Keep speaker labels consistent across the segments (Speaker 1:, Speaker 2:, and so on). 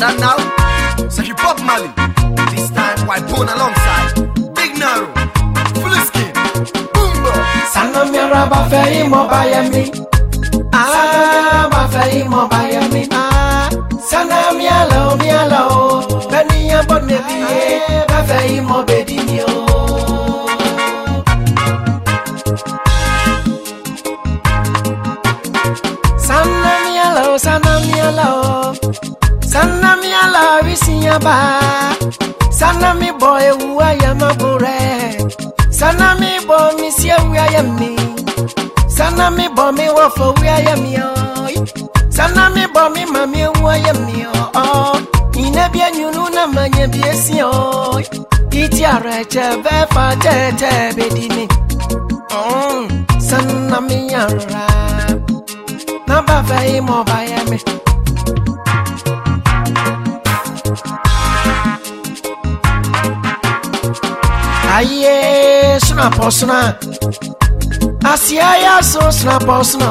Speaker 1: don't know. So hip hop Mali. This time white bone alongside Big Naro, full skin, Boomba.
Speaker 2: Sana mi raba fei mo bayami. Bafei mo bayami. Sana mi alo. Beni ya bonne biye. Bafei mo bedinio. Sana mi alo, wisinya ba. Sana mi boy uwa ya mabure. Sana mi bo mi siya uwa ya mi. Sana mi bo mi wafo uwa ya mi oi. Sana mi bo mi mami uwa ya mi oi. Ine bia nyunu na manye bia si oi. Iti areche befa tete bedini. Sana mi yara. Na bafei mo bayami. Aye, suna posuna. Asiaya so suna posuna.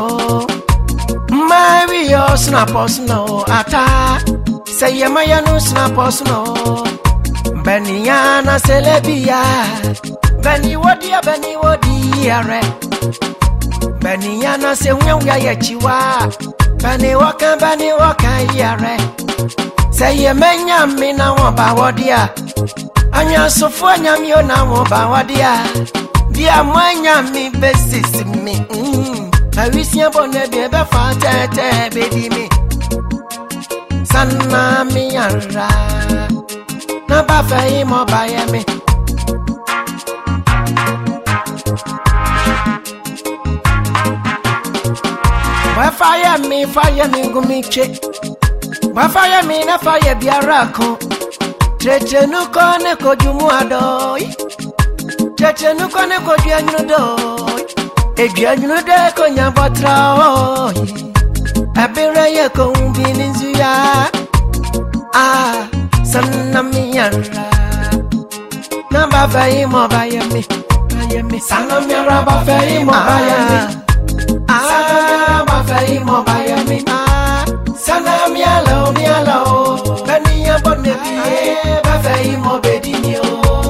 Speaker 2: Mario suna posuna. Ata say maya no suna posuna. Beniana celebia. Beni wodi are. Beniana se unya ya chiwa. Beni waka yare. Say menya mina waba wodia. Anya sofu anya mi ona mo ba wadia bia mwanya mi besis mi awisia bonne be fa tete bedi mi sanna mi yara na ba fei mo ba ye mi wa fire mi gumiche wa fire mi na fire biara ko Cheche nuko ne kojumu adoi. Cheche nuko ne kojumu doi. Ejumu de ko nyabatra oi. Abire ye ko umbinizuya. Sana mi yara. Na ba fei mo bayami. Sana mi yara ba fei mo bayami. Ba fei mo bayami. Sana mi alo. Beni ya bonne biye. Bafei mo bedinio.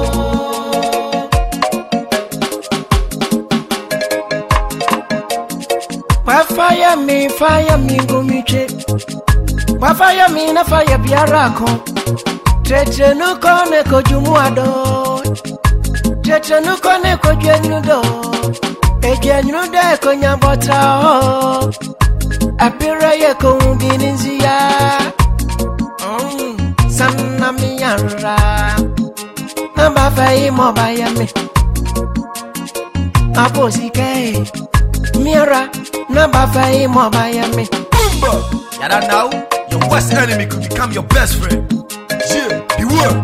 Speaker 2: Fire me gumiche. Fire me na fire biarako. Cheche nuko ne kojumu ado. Cheche nuko ne kojumu do. Ejumu de ko nyabota o. Apira ye ko umbinizuya. Sana mi yara. Na bafei mo bayami. Aposike. Mira. Na bafei mo bayami.
Speaker 1: Boomba. You don't know. Your worst enemy could become your best friend. Yeah, he would.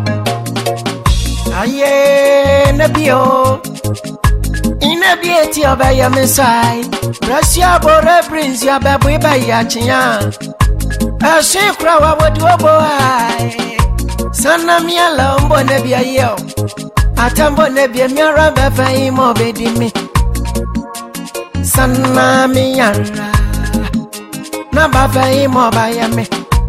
Speaker 2: Aye, nebio. Inebieti obayami sai. Brasia bore brings ya babu bayachiya. Ashikra wa woduobo ai. Sana mi ala mbo nebia yo. Atambo nebia mi ara bafei mo bedimi. Sana mi yara. Na bafei mo bayami.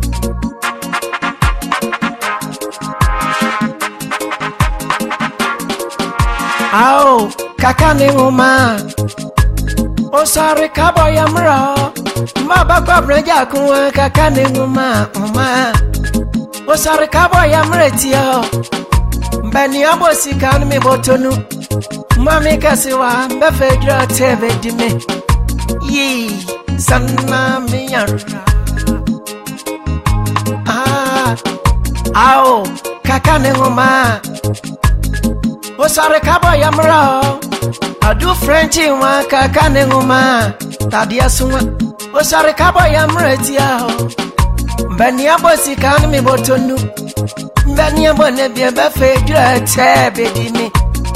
Speaker 2: Ao kakane uma. Osare kabo yamra. Maba kwa breja kuwa kakane uma. Osare kabo yamretio. Mbani abosi kan mi botonu. Mami kasiwa mbefedra tebe dime. Yi sana mi yara. Ao kakane uma. Osare kabo yamra. Adu Frenchi wa kakane uma. Tadia sunwa. Osare kabo yamretia. Mbani abosi kan mi botonu. Mbani abone bia befedra tebe dime.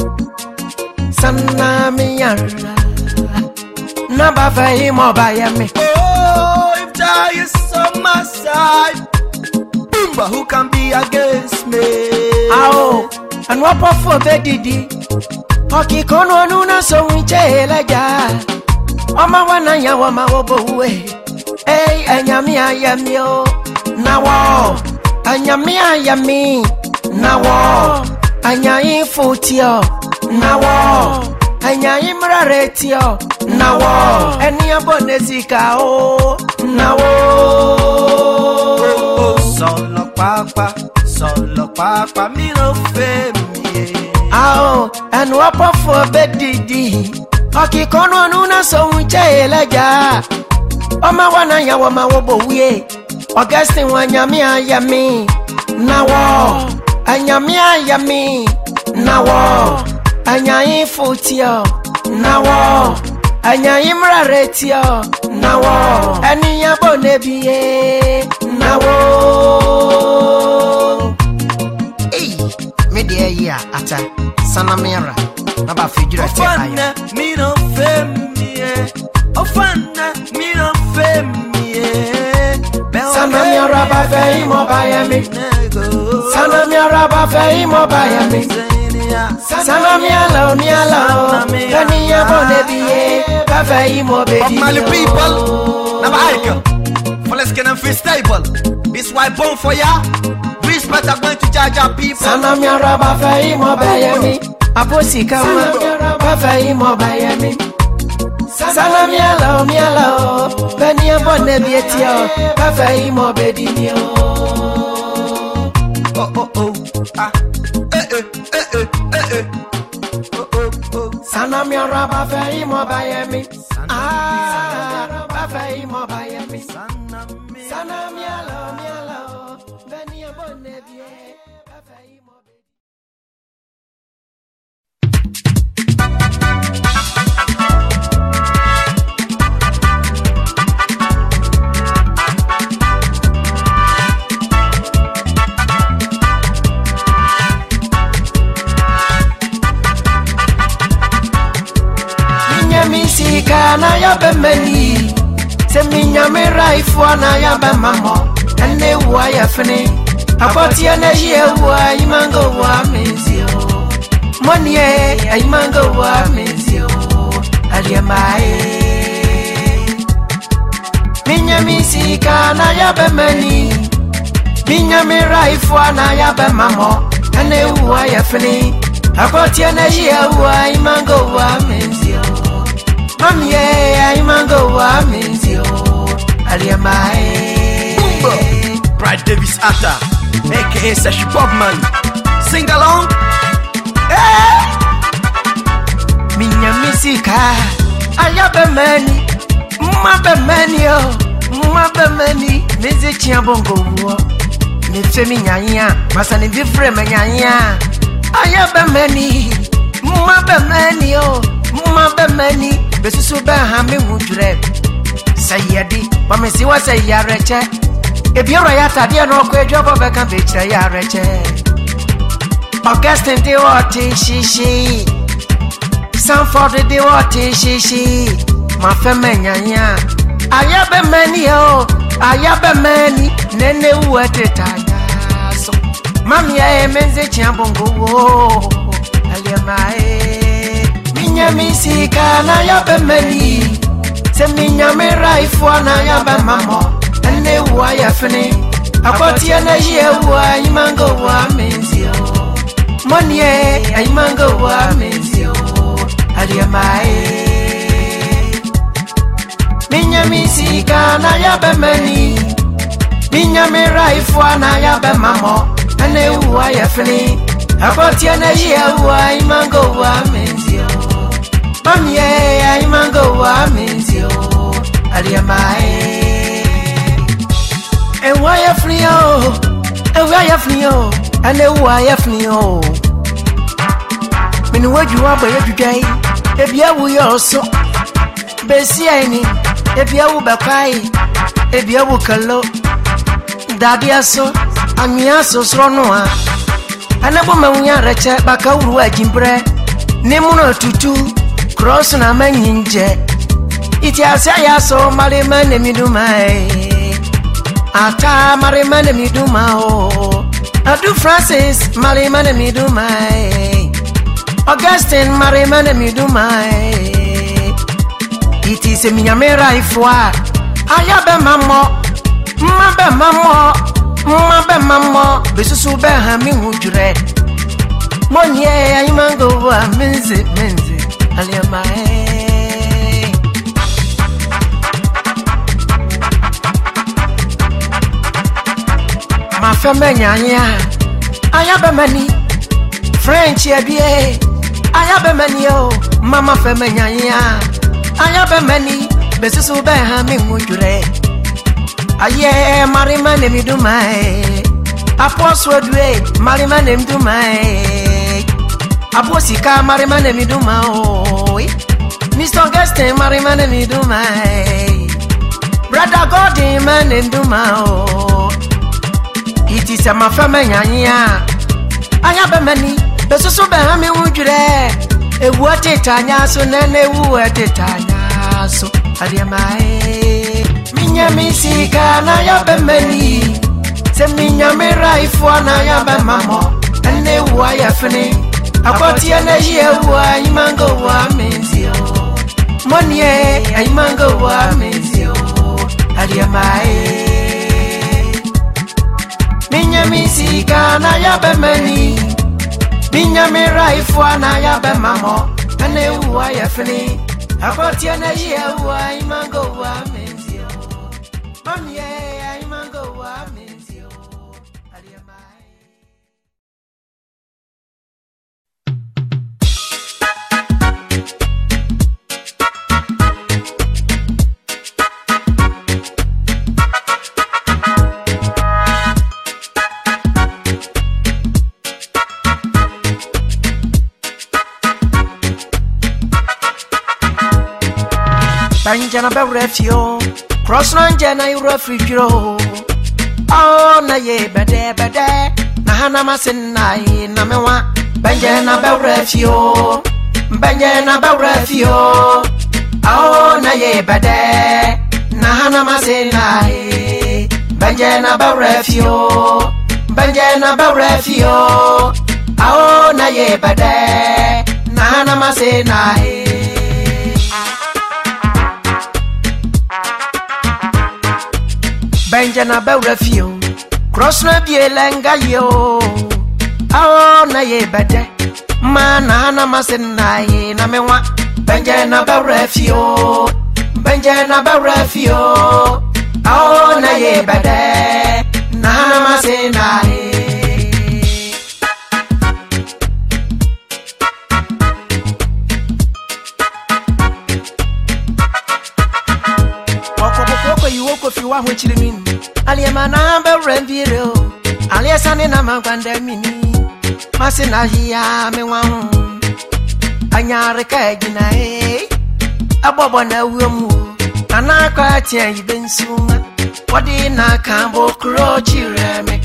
Speaker 2: Sana mi yara. Na bafei mo bayami.
Speaker 1: Oh, if Jah is on my side, Boomba, who can be against me?
Speaker 2: Ao, and what for bedidi? Hoki kono nuna so wiche laja. Oma wana ya wama wobo we. Hey, enyami ayamio. Na wo. anyamia yami nawo anyai futio nawo anyai mraretio nawo eni abonezika o nawo solo papa mi no femi ao enu opofo bedidi okikono nuna so unche eleja Oma wana ya wama wobo wie Augustine wanyamia yami Nawo Anyamia yami Nawo Anyai futio Nawo Anyai mraretio Nawo Aniya bonebie Nawo Hey Media ya ata Sanamira Naba fijura te ayo
Speaker 3: Ofana mi no femie Ofana mi no femie
Speaker 2: Sanamia raba fei mo bayami Sanamia raba fei mo bayami Sanamia lo Kaniya bonebie Fei mo baby
Speaker 1: Mali people Naba aika Folesken and free stable This why born for ya Respect are going to judge our people
Speaker 2: Sanamia raba fei mo bayami Aposi kama Fei mo bayami Sanamia lo Kaniya bonebie tio Fei mo baby
Speaker 1: Ah
Speaker 2: Sanamia raba fei mo bayami Fei mo bayami Sanamia lo Kaniya bonebie Fei mo baby Misika na ya bemeni se minyame raifo na ya bemamo ene wa ya fene aboti na ye wa imango wa mezio monie imango wa mezio aliamae misika na ya bemeni minyame raifo na ya bemamo ene wa ya fene aboti na ye wa imango wa mezio Mami imango wa menzio aliamae
Speaker 1: Brad Davis Atta aka Sashi Bob Man Sing along
Speaker 2: Minya misika ayabemeni Mabemeni Meze chiambongo wo Nefemi nyanya Masani vifre menyanya Ayabemeni Mabemeni Besusu ba hame wudre Sayedi Pamesi wa sayareche Ebiora ya tadia no kwe jobo beka bechre ya reche Augustine de wati shishi Sanford de wati shishi Mafeme nyanya Ayabemeni Nene uwete taya so Mami ya emenze chiambongo wo Aliamae Misika na ya bemeni se minyame raifo na ya bemamo ene wa ya fene akoti na ye wa imango wa menzio monie imango wa menzio aliamae misika na ya bemeni minyame raifo na ya bemamo ene wa ya fene akoti na ye wa imango wa menzio Mami imango wa menzio aliamae Ewa ya fnio Ane wa ya fnio Minu waju wabo ya jujai Ebia wu yoso Besi aini Ebia wu bakai Ebia wu kalo Dadi aso Ami aso sronoa Anabo mawunya reche Baka uru wa jimbre Nemuno tutu Cross na manyinje Iti asya yaso marimane midumae Ata marimane midumao Adu Francis marimane midumae Augustine marimane midumae Iti se minyame raifwa Ayabe mamo Mabe mamo besusu be ha mi hujure Monye ay mango wa menze aliama Ma femme nyanya ayabe mani French ebie ayabe mani o mama femme nyanya ayabe mani besusu be ha mi hujure Aye marima ne midumai Apostle dwe marima ne midumai Aposika marima ne midumai Mr. Augustine marima ne midumai Brother Godin man ne midumai It is a mafama nyanya Aya be mani besusu be ha me wujure Ewu ateta so nene ewu ateta so Adiamae Minyami sika na ya be mani Se minyami raifo na ya be mamo Ene wa ya fini Akoti ene ye wa imango wa menzio Monye imango wa menzio Adiamae Minyami sika na ya be mani Minyami raifo na ya be mamo Ene wa ya fini Akoti ene ye wa imango wa menzio Mami, I mango wa menzio. Aliamai. Banjana be refio. Crossland jana you refugio. Oh na ye bede na hana masenai na mewa banjana be refugio banjana be refugio. Oh na ye bede na hana masenai banjana be refugio banjana be refugio. Oh na ye bede na hana masenai Benjana be refio cross na bielenga yo Awo na ye bede mana na masenai na mewa Benjana be refio Benjana be refio Awo na ye bede na masenai Fi wa hwechiri min aliema na be renviro aliesa ni na mangwanda mini masina hia me wa hu anyare ka gina abobo na wumu anaka tia ibensuma wodi na kambo kro chireme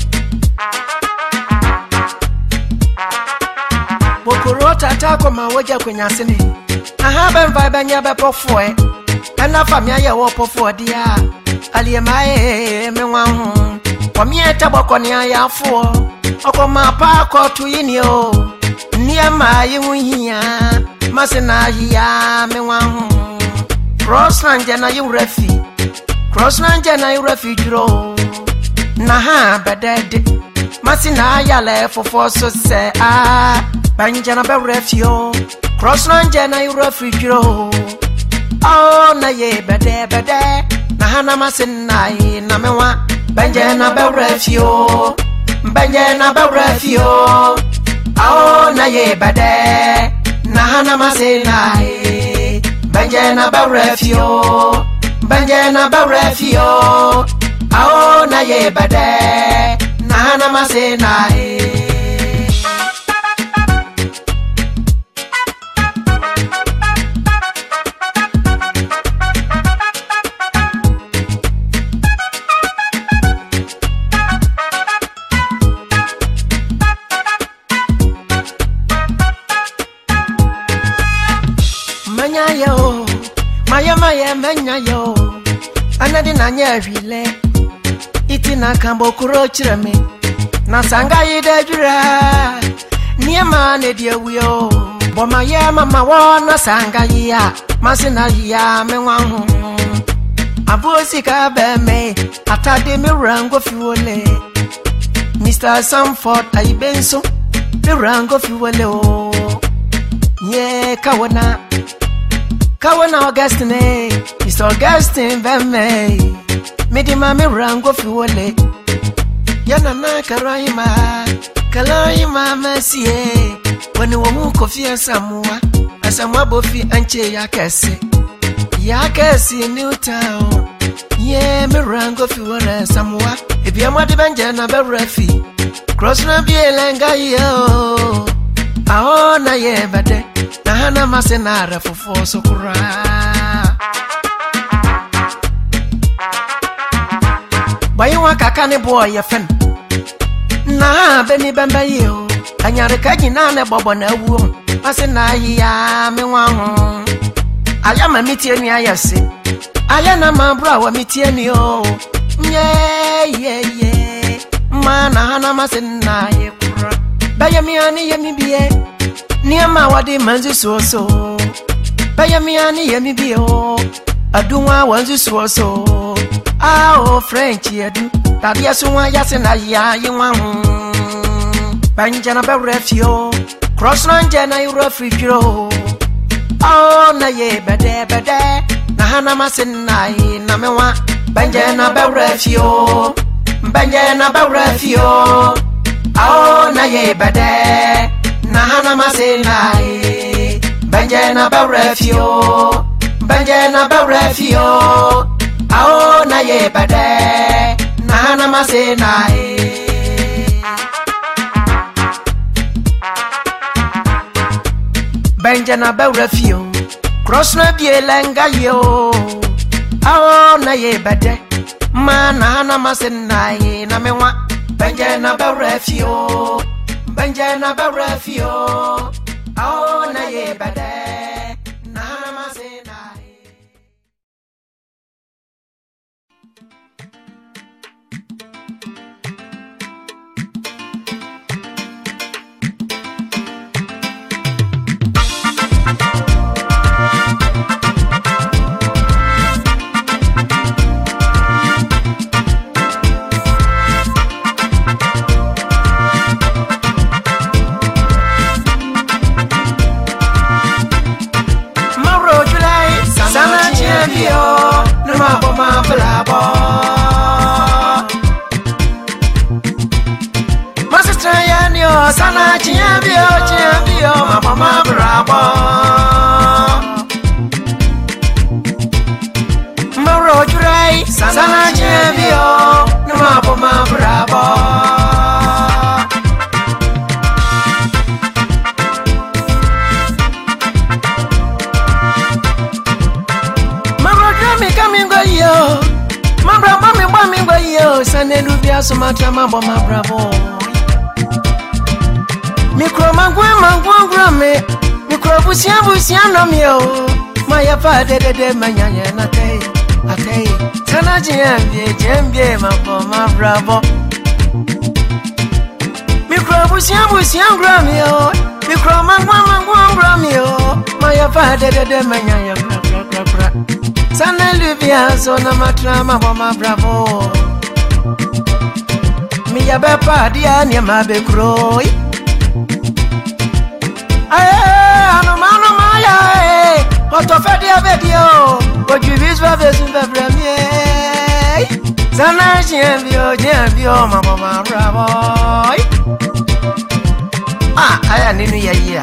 Speaker 2: bokoro tata ko mawoja kwenyasene aha ben vibe nya be pofo na famia ye wo pofo dia Aliemae me wa hu Komieta bokoni ayafo Okoma pa ko tuyinio Niema yuhia Masena hia me wa hu Crossland jana yu refi Crossland jana yu refi juro Na ha bedede Masena yale fofo so se Banjana be refio Crossland jana yu refi juro Oh na ye bede na hana masenai na mewa Benjana be refio Benjana be refio Awo na ye bede na hana masenai Benjana be refio Benjana be refio Awo na ye bede na hana masenai Maya menya yo anadi na nya hwile iti na kambo kuro chireme na sanga yida jura niema ne dia wio bo maya mama wo na sanga ya masina ya menwa hu abosi ka be me atade me rango fiole Mr. Sanford Aibenso, the rank of Uwelo. Yeah, Kawana Augustine, Mr. Augustine Veme, Medimami rank of Uwele. Yanana Kalaima Messie, when you were coffee and Samoa, as a Mabofi and Che Yakesi Newtown. Yeah, me rango fi wona Samoa. If you want to banja na berefi. Cross na bielenga yo. Aona ye bade. Na hana masenara fofo sokura. Bayiwa kakane boy ya fen. Na beni bamba yo. Anyare kaji na ne bobo na wuom. Masena ya me waho. Ayama mitie ni ayase. Ayana mabra wa mitieni o. Yeah. Mana hana masena ye kura. Baya miani ye mibie. Niama wadi manzi suoso. Baya miani ye mibie o. Adunwa wanzi suoso. Ah French yedu. Tadia suwa yasena ya yiwahu. Banjana ba refio. Cross ranjana yu refrigero. Oh na ye bede. Na hana masenai na mewa Banjana ba refio. Oh na ye bede. Na hana masenai Banjana ba refio. Oh na ye bede. Na hana masenai Banjana ba refio. Cross na bielenga yo. Awo na ye bade. Mana na masenai na mewa. Banjana ba refio. Awo na ye bade. Na masenai. Sana chiambio, mama bravo. Maro jurai, sana chiambio, mama bravo. Maro jami coming go yo, mama mami go yo, sana lubia sumatra mama bravo. Mikro mangwa me. Mikro busia no mio. Maya pa de manyanya na kai. Tana jembie ma bravo. Mikro busia mio. Mikro mangwa mio. Maya pa de manyanya kra. Sana lubia so na matra ma bravo. Mi ya be pa dia ni ma be kroi. Ano maya, Otofedia video, what you wish for this in the premier. Sana Jambio, Mama Bravo. I am in a year.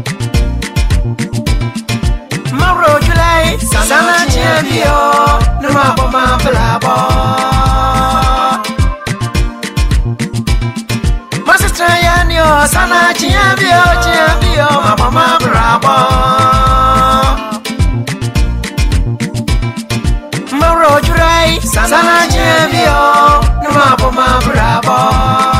Speaker 2: Maro July, Sana Jambio, no Mama Bravo. Sana chiambio, mama bravo. Maro jurai, sana chiambio, mama bravo.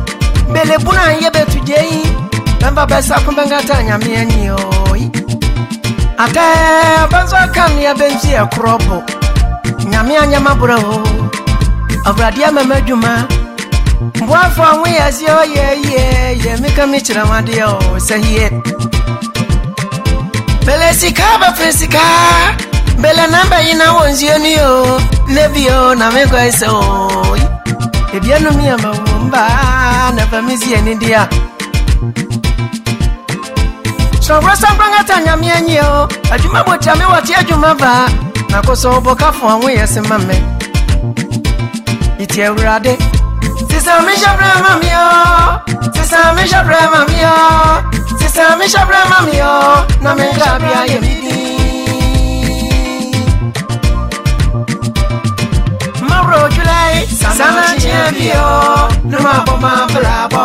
Speaker 2: Belebuna yebe today. Namba besa kumbanga tanya mieni oi. ate banzo kan ya benzi e kropo nyame anyama bro awrade amamadwuma mboafo anwe yasi ye meka me kira wade o sahie belesika ba fresika bela namba ina wonzi oni o nebio na me kwa so ebianu mi amamba na famizi eni dia so rasa branga tanya mi enyo adwuma bota me wate adwuma ba na koso bokafo anwe yesi mame iti awrade sisa me shabra mamio sisa me shabra mamio sisa me shabra mamio na me grabia yemidi Maro July sana chiambio numa boma bravo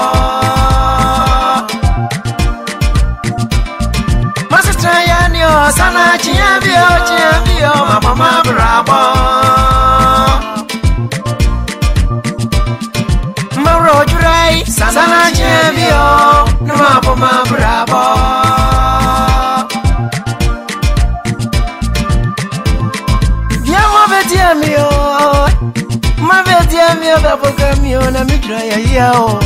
Speaker 2: Masistra yanio sana chiambio mama bravo Maro July sana chiambio numa boma bravo Mio mavetia mio baboka mio na midra ya yao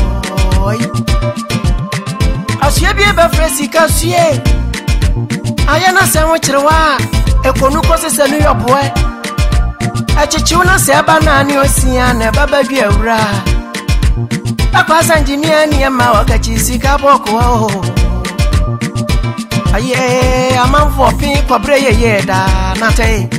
Speaker 2: asye bie ba fresika sue ayana sanwo chirewa ekonu kosese nu yoboe achichiu na se ba na ani osia na baba du awura akwasa engineer ni ma wakachi sika boko aye amanfo pin kobre ye da na tai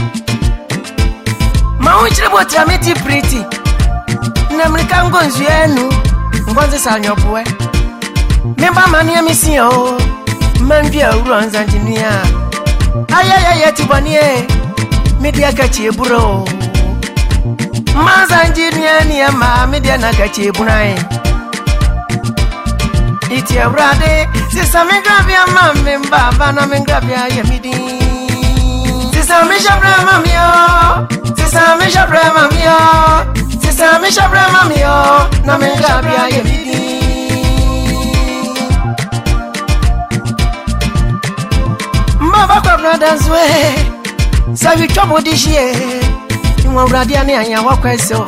Speaker 2: Mauchire bota meti pretty na mlika ngonzu yenu ngonze sanyopoe memba mania misio mambia uronza engineer ayaya tibanie media kachi eburo maza engineer ni ama media na kachi ebunai iti abrade sisa mengabia mamemba bana mengabia yamidi sisa meshabra mamio Sisa me shabra mamio Sisa me shabra mamio na me grabia yemidi Maba kwa brothers we Sabi chobo dishie Nwa uradia ni anya wakweso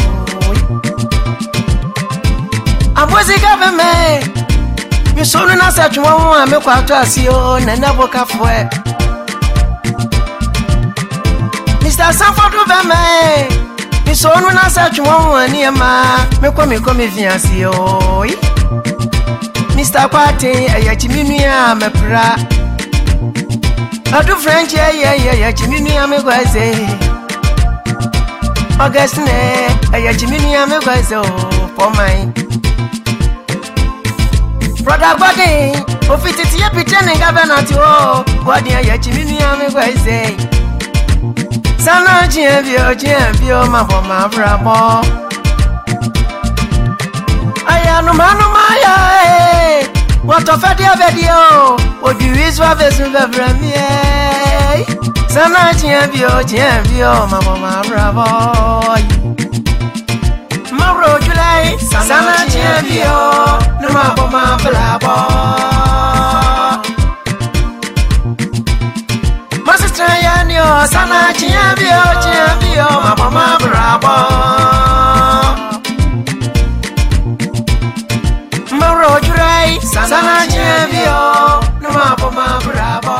Speaker 2: Ambozi gabe me Misonu na setu mwa me kwa atuasio Nena boka fwe Mr. Sanford Veme Misonu na search one ni ma me komi fiance o Mr. Kwate ayachiminia me pra Adu French ayachiminia me gwaze August ne ayachiminia me gwaze for mine Brother body ofititi ye pitene governor to body ayachiminia me gwaze Sana chiambio maboma brabo Ayanu manu maya Watofedia vedio Oduizwa vesu vevramie Sana chiambio maboma brabo Maro July Sana chiambio maboma brabo Masistra sana chiambio mama bravo Maro July sana chiambio mama bravo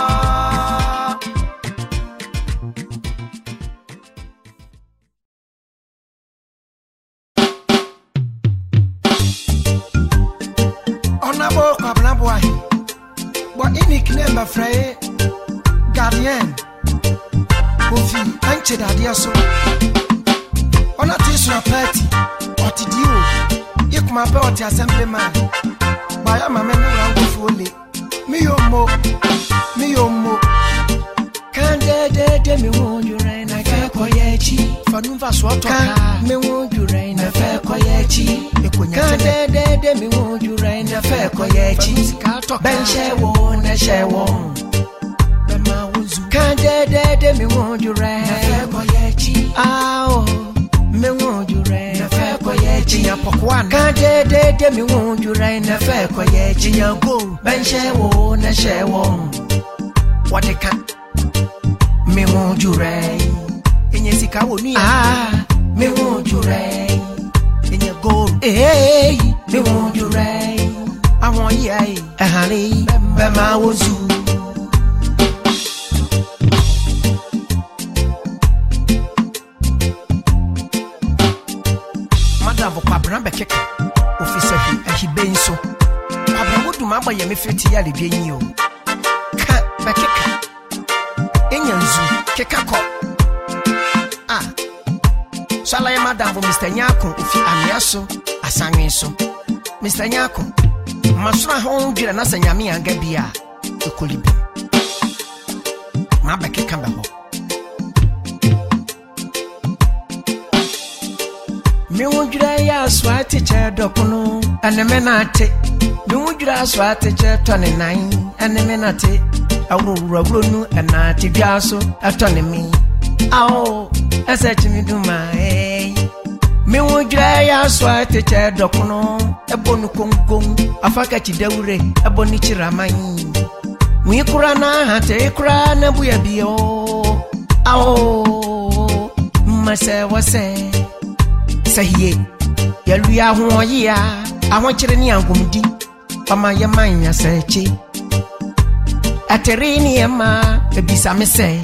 Speaker 2: Onabo kwa blabwa Bo ini knemba fraye Guardian Kofi anche dadia so Ona tisu na party Oti dio Yekuma pe oti assemblyman Baya mame no rango fole Mi yomo Kande de mi wonju rain na fe koyechi Fanumva so toka mi wonju rain na fe koyechi Kande de mi wonju rain na fe koyechi Ben shewo na shewo Kande mi wonju rain na fe koyechi Ao me wonju rain na fe koyechi ya pokwan Kande mi wonju rain na fe koyechi ya go Ben shewo na shewo what they can. Me won't you ray. In your sika woni. Me won't you ray. In your gold. Hey, me won't you ray. I want ye, honey, Bema was you. Madame Quabran Beck, officer, and he been so. Quabran would do my boy, me 50 years again you. Cat Beck in your zoo, Kekako. Shall I, Madame, Mr. Nyako, if you are so, I sang so. Mr. Nyako. Masura home did another Yami and Gabia, the Kulibi. My back can be home. Me would you swat teacher Docono and the menate. Me would you swat teacher 29 and the menate. I will run and not gaso autonomy. Oh, as I me do my. Me would you swat teacher Docono. Ebonu kongkong afaka chideure eboni chiramai wi kurana hate kurana buya bio awo mase wase sahiye yalu ya ho ya ahon kire ni angumdi pama ya manya sechi aterini ema ebisa me se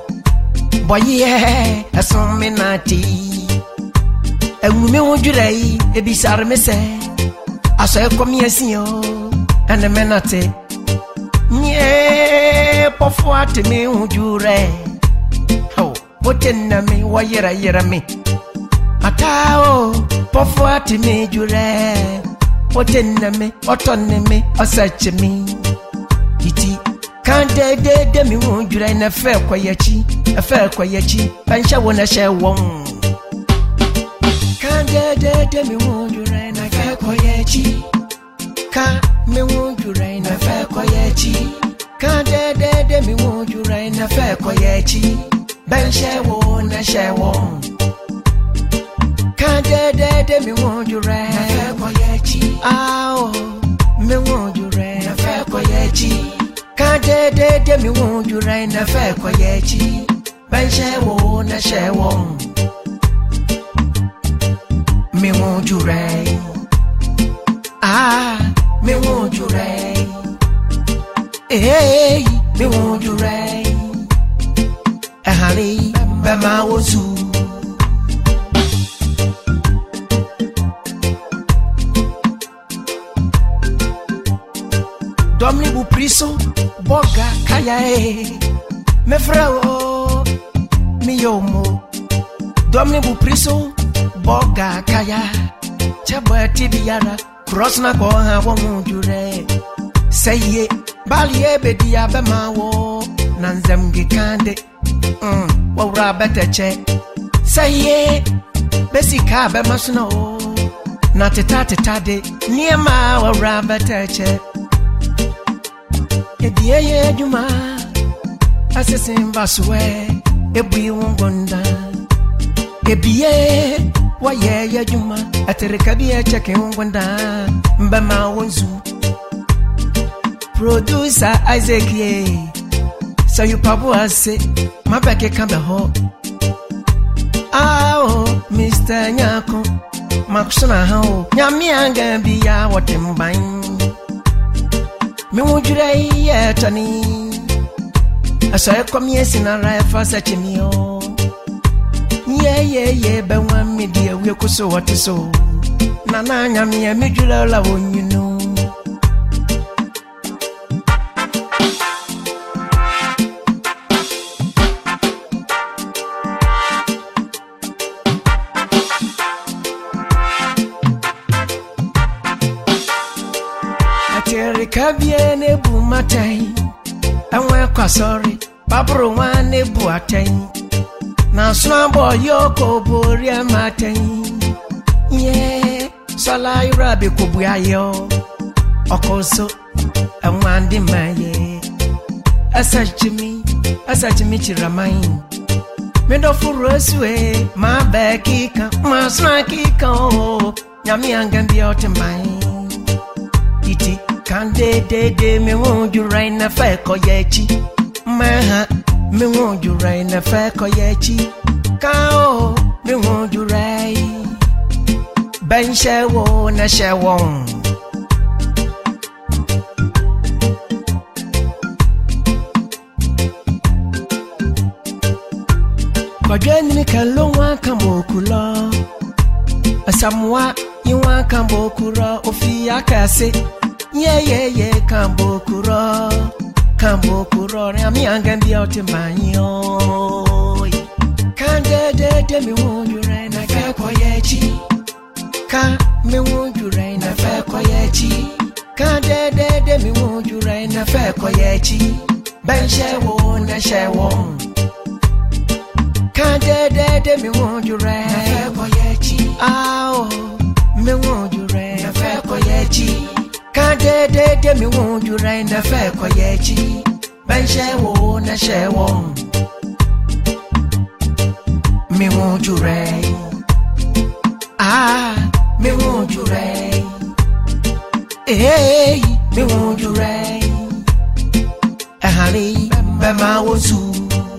Speaker 2: boye asomenati ewume wonjurai ebisa me se I saw come yes, yo, and the menate. Nye, pofwat me, would you ray? Oh, what in me, why yera me? Atao, pofwat me, you ray. What in me, autonomy, or such me. Iti, can't de me, won't you ray, a fair quietchi, Pansha wanna share one. Can't de me, won't you ray, a fair quietchi. Can't me won't you rain a fair quietchi. Can't de me won't you rain a fair quietchi. Ben share one, a share one. Can't de me won't you rain a fair quietchi. Oh, me won't you rain a fair quietchi. Can't de me won't you rain a fair quietchi. Ben share one, a share one. Me won't you rain. Me won't you rain? Hey, me won't you rain? Honey, Bema was you. Dominibu Priso, Boga, Kaya, me frao, mi yomo. Dominibu Priso, Boga, Kaya, Chabwa Tibiara. Cross na go ha won jure say ye bali ebedi abema wo nanzem gikande wo ra beteche say ye besika abema sno na teta de niema wo ra beteche edie ye juma asesin baswe ebi wongonda ebiye wa ye juma aterekabi cheke wongonda mbama wonzu producer Isaac ye so you pabu ase mabeke kambe ho Mr. Nyako makusuna hao nyami anga biya wotemban mi wujure ye tani asa ekomie sinara fa sachimio ye be wan media we kuso what so nana nyami e mejula la wonyunu atere kabiene bu matai anwe kwa sorry babro wane bu atai na swambo yoko boria maten yeah sala irabe kubuayo okoso amwande maye asajimi chiramain mendo furoswe ma bekika ma snakika nyami angambi otembai iti kande de me won't you right na fa koyechi maha me won't you rain a fair koyechi kao me won't you rain ben shewo na shewon Kwadweni kalonwa kambokula Asamwa yiwa kambokura ofi akase yeah kambokura Rami angambi otimbanyo Kande de mi wonju reina fe koyechi Ka mi wonju reina fe koyechi Kande de mi wonju reina fe koyechi Ben shewo na shewo Kande de mi wonju reina fe koyechi Ao mi wonju reina fe koyechi Kande de mi wonju reina fe koyechi Ben shewo na shewo Me wonju reina me wonju reina Hey, me wonju reina Honey, be ma wosu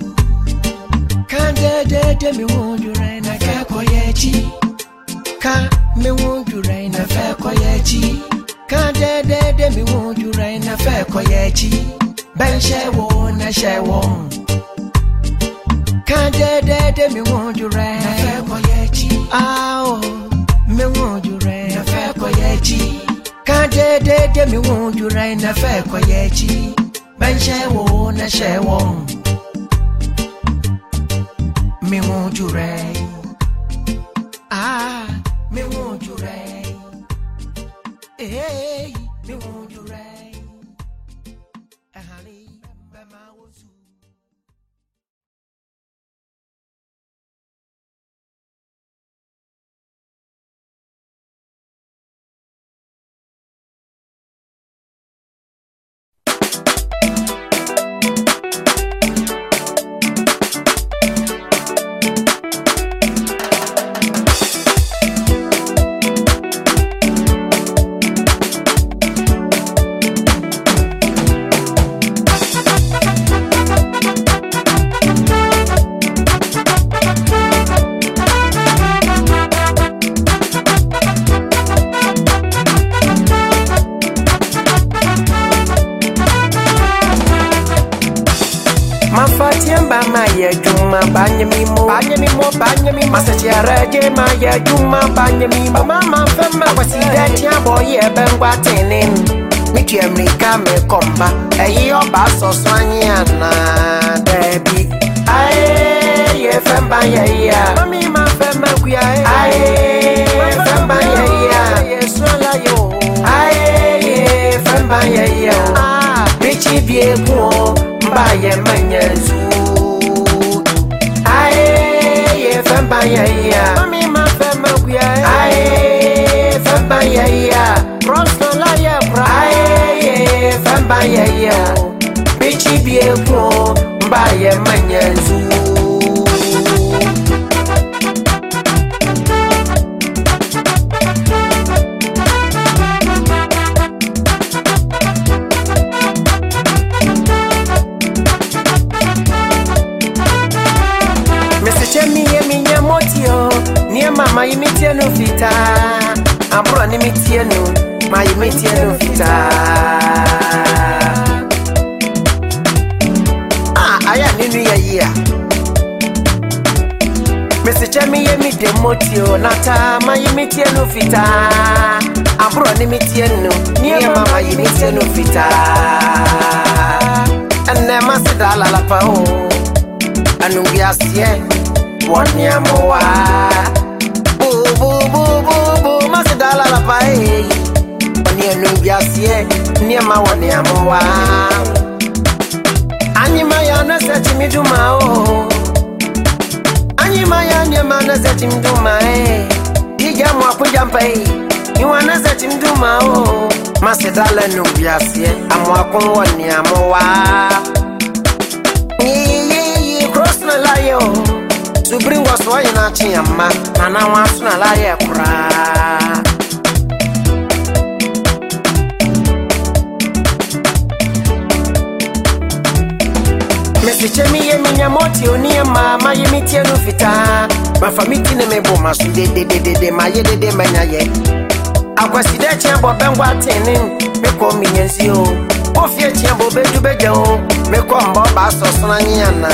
Speaker 2: Kande de mi wonju reina fe koyechi Ka me wonju reina fe koyechi Kande de mi wonju reina fe koyechi Ben shewo na shewo Kande de mi wonju reina fe koyechi Ao me wonju reina fe koyechi Kande de mi wonju reina fe koyechi Ben shewo na shewo Me wonju reina me wonju reina Hey, me wonju reina Honey, be ma wosu Banyami masachara je maya juma banyami mama fema wasida tia boy bengwa tenin miti America me komba eyi oba soswanya na debi aye ye fema ya mami ma fema kuya aye fema ya yesola yo aye ye fema ya bichi bie ku mba ye manyezu Famba ya mami ma famba kuya aye famba ya cross la ya bra aye famba ya bichi bie ko mba ye manyezu Mama imitie no fita Abro ni mitie no Ma imitie no fita Aya ninu ya yia Mesicha mi ye mi demotio Nata ma imitie no fita Abro ni mitie no Nye mama imitie no fita Ene masida la pa o Anungi asye Wani amowa Boo, masidala la pae. Oni enubiasie, ni ma woni amowa. Anyima ya na seti miduma o. Anyima ya ni ma na seti miduma e. Dija mwa kujampa e. Ni wana seti miduma o. Masidala enubiasie, amwa kun woni amowa. Cross na layo. Subri was why na chiyama na wasu na la ye kura chemi ye minya moti oni ma ye mitie no fita ma famiti ne mebo maso de ma ye de manya ye akwasi de chiambo bengwa tinin me ko minyensi o ofie chiambo bedu beje o me ko mbo ba so sonanya na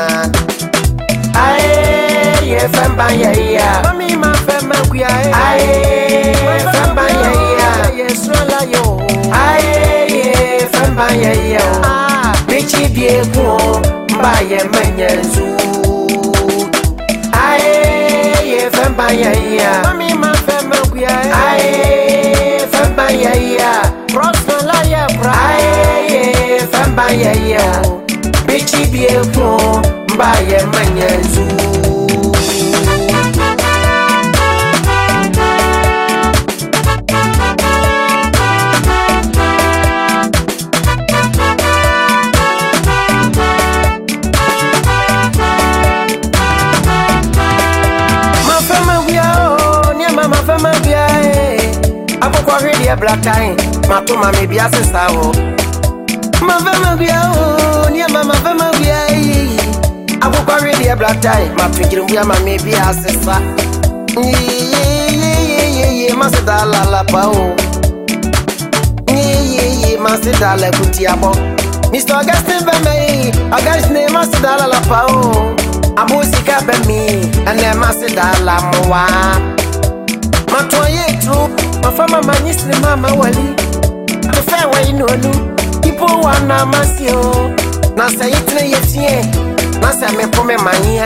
Speaker 2: ae ye famba ye ya mami ma famba kuya ae famba ye ya yesula yo ae ye famba ye ya bichi bie ku mba ye menyenzu ae ye famba ye ya mami ma famba kuya ae famba ye ya prosala ya bra ae famba ye ya bichi bie ku mba ye menyenzu black time, matuma me bia sesa ho. Mavema bia ho, ni mama vema bia yi. Abukwa ready black time, matwingiru bia ma me bia sesa. Ye masida la pa ho. Ye masida la kutiabo. Mr. Augustine Beme, Augustine masida la pa ho. Amusika Beme, ane masida la mowa. Matoye tu mafama manyisne mama wali afa wa inonu ipo wana masio na sayitne yetie na sa me kome manya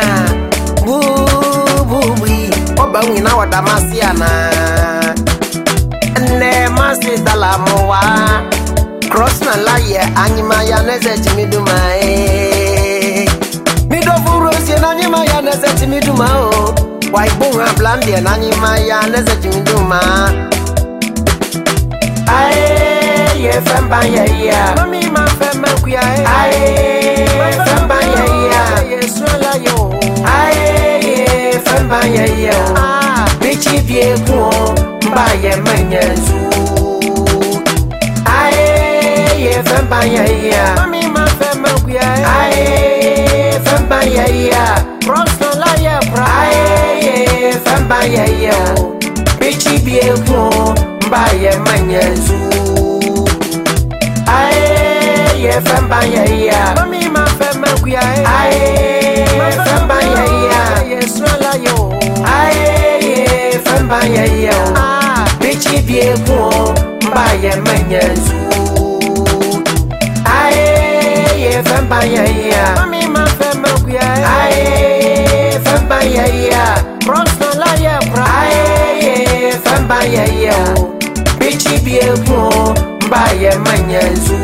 Speaker 2: bubi oba wina wada masia na ne masi dala mowa cross na laye anyima ya neze timiduma midofuro sie na anyima ya neze timiduma o why bunga blandi na anyima ya neze timiduma ae ye famba ye ya mami ma famba kuya ae famba ye ya yesula yo ae ye famba ye ya bichi bie ku mba ye menyenzu ae ye famba ye ya mami ma famba kuya ae famba ye ya prosala ya bra ae ye famba ye ya bichi bie ku mba ye menyenzu ae ye famba ye ya mami ma famba kuya ae famba ye ya yesula yo ae ye famba ye ya bichi bie ku mba ye menyenzu ae ye famba ye ya mami ma famba kuya ae famba ye ya prosala ya bra ae ye famba ye ya bichi bie ku mba ye menyenzu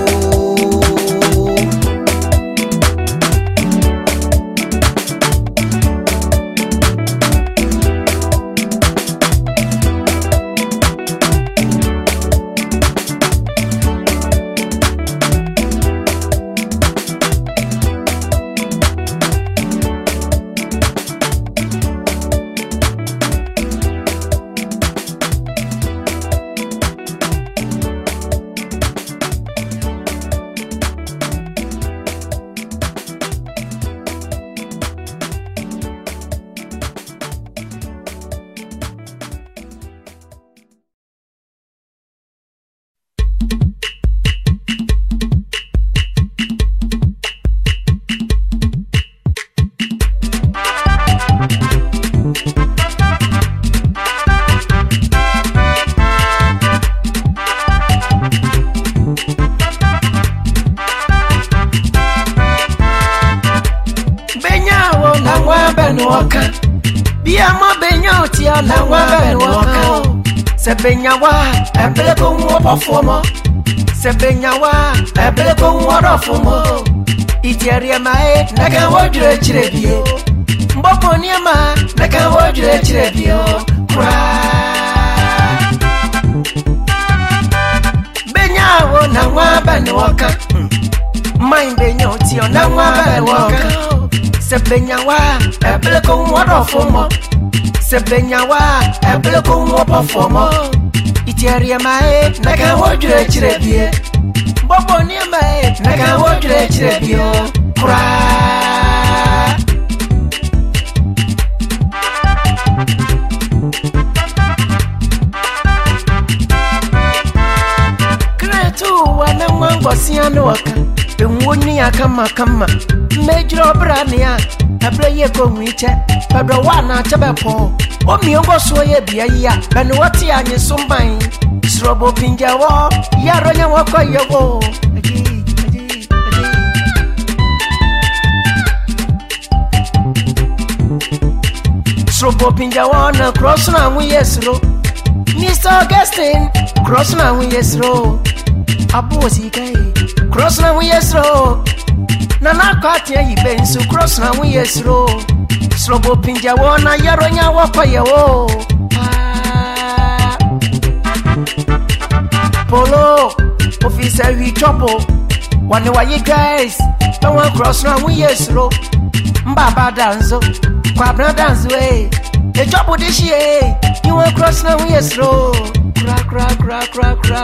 Speaker 2: Sebenyawa ebele ko wo performo Sebenyawa ebele ko wo rofumo Itiari mae naga wodure chirebio Mbopo ni ama naga wodure chirebio Kra Benyawo na waba ni waka Mind nyo tio na waba ni waka Sebenyawa ebele ko wo rofumo Sebenyawa ebele ko wo performo Itiari mae naga wodure chirebie Bobo ni mae naga wodure chirebio Kra Ngosiano waka Nwoni akama kama Mejro brania Abreye ko nwiche Padro wana chabepo Omi ongo so ye bia ya Bani wati anye somban Srobo pinja wo Yaro nya wako yewo Srobo pinja wo na cross na mu yesro Mr. Augustine cross na mu yesro Abu sikai cross na mu yesro Nana katia yibensu cross na mu yesro Srobo pinja wo na yaro nya wako yewo Polo officer we trouble One wa you guys no one cross na mu yesro Mbaba danzo Kwabra dance way E trouble this year You want cross na mu yesro Kra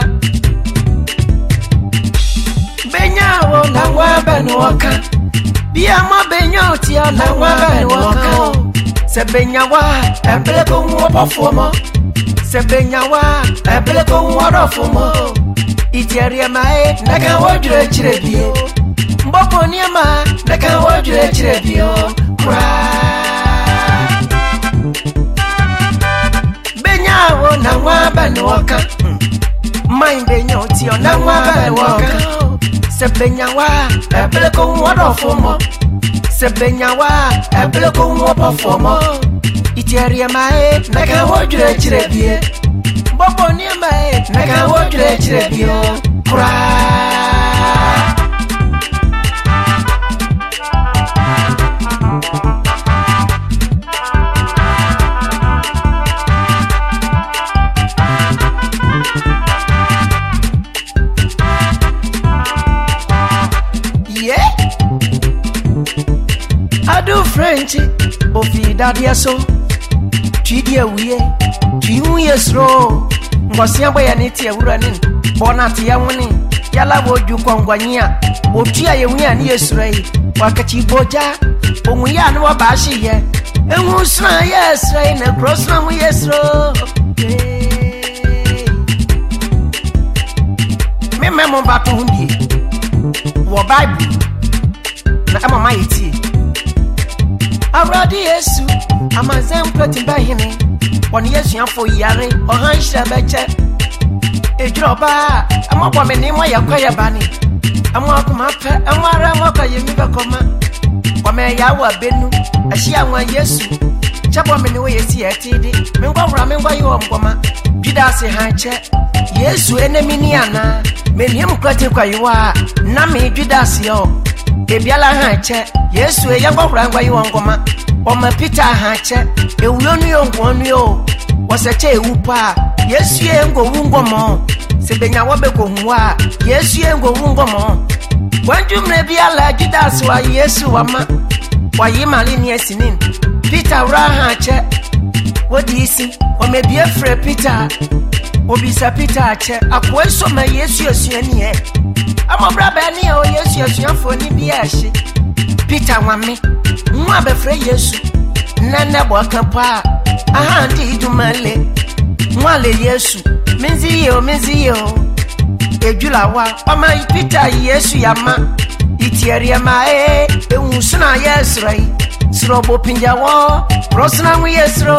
Speaker 2: Benyawo na wa benu waka Bia ma benyo tia na wa benu waka Se benyawa ebele ko wo perform Se benyawa ebele ko wo rofumo Itiaria mai na ka wo jure chire bio Mbopo ni ma na ka wo jure chire bio Kra Benyawo na wa benu waka Mai benyo tia na wa benu waka Se benyawa ebele ko wo rofumo Se benyawa ebele ko wo perform Itiaria mai na ka wo jure chire bio Bobo ni mai na ka wo jure chire bio Kra Adu French ofi dadia so Twidi awie twihu yesro Ngosia boya neti awura ni bonati ya woni yala boju kwangwanyia otua ye wi ani yesrai wakachi boja onwuya no bashi ye enwu sra yesrai na cross na mu yesro me memo batu hundi wo bible na amama yeti Awradi Yesu amazem ploti bahini Woni Yesu yanfo yare ohan hira beche Ejroba amabwa meni mo yakwaya bani Amwa kuma pe amara mwaka yemi bekoma Wame yawa benu ahia nwa Yesu Chabwa meni we yesi etidi Mengwa wura mengwa yo mgoma Juda se hanche Yesu enemi ni ana Meni mkwati kwa yuwa Nami Juda se yo Ebiala hanche Yesu eyangwa wura yo ngoma Oma Peter hanche ewuonu yo ngwonu yo waseche ewupa Yesu yengo wungomo sebenya wabeko huwa Yesu yengo wungomo wanju mrebiala Judas wa Yesu wama wayimali ni esinin Peter wura hanche wodi isi omebie fre Peter obisa Peter ache akweso ma Yesu yesuani e amobra bani o Yesu yesuafo ni biashi Peter wame nwa befre Yesu nana bwakapa aha ndi idumale nwale Yesu menzi yo ejula wa pama Peter Yesu yama itiaria mae ewusuna Yesu rai srobo pinja wo prosna mu Yesu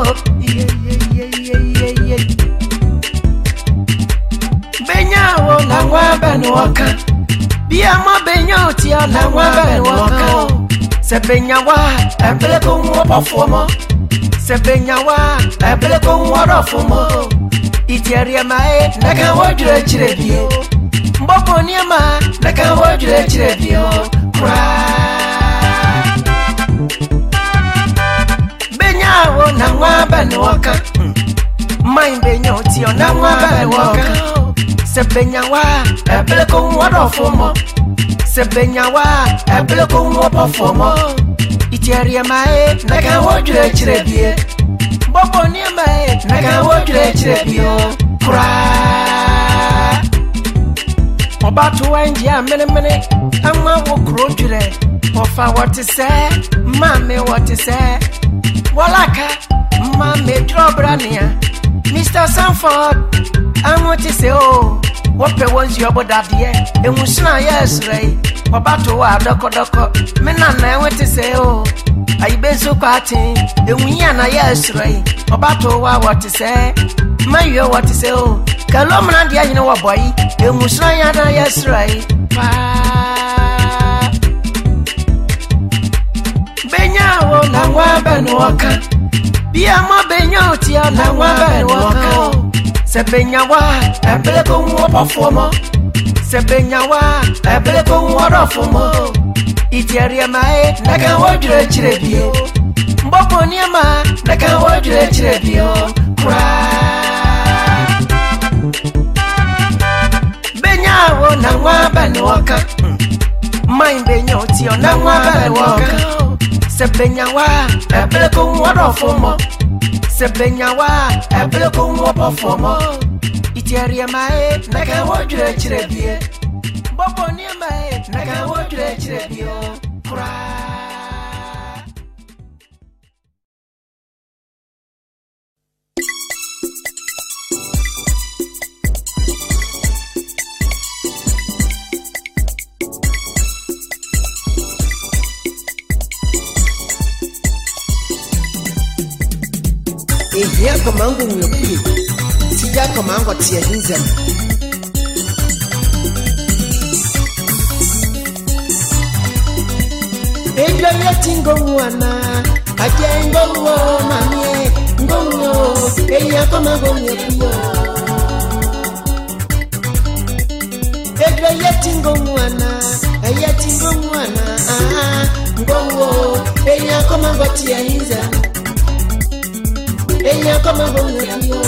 Speaker 2: benyawo na wa banu waka bia ma benyawo tia na wa banu waka Sebenyawa ebele ko wo perform Sebenyawa ebele ko wo rofumo Itiaria mai na ka wo jure chire bio Mbopo ni ma na ka wo jure chire bio Kra Benyawo na wa banu waka Mai benyo ti na wa banu waka Sebenyawa ebele ko wo rofumo Sebenyawa ebele ko wo perform Itiaria mai na ka wo jure chire bie Bobo ni mai na ka wo jure chire bio Kra Obatu wanjia mene Ama wo kro jure Ofa what say Mame what say Walaka Mame drobrania Mr. Sanford I want to say oh wope wonzi obodade ehusna yesrei obato wa doko mena na enwete se o ayibenso kwati ehunyi na yesrei obato wa wote se mayo wote se o kalomna dia nyine wo boy ehusna ya na yesrei pa benyawo na ngwa benwoka bia mo benyo ti na ngwa benwoka se benyawa ebele ko wo performo se benyawa ebele ko wo rofomo itiaria mae na kan wo jure chire bio mbopo ni ma na kan wo jure chire bio kra benyawo na ngwa benwoka mai benyo ti na ngwa benwoka se benyawa ebele ko wo rofomo se benyawa ebele ko wo performo itiaria mae na kan wo jure chire bie bobo ni mae na kan wo jure chire bio kra
Speaker 4: ehia komango mwepi tija komango tia hinzem ejo yetingo mwana ajengo wo mamie ngongo ehia komango mwepi ejo yetingo mwana ngongo ehia komango tia hinzem ella como bonito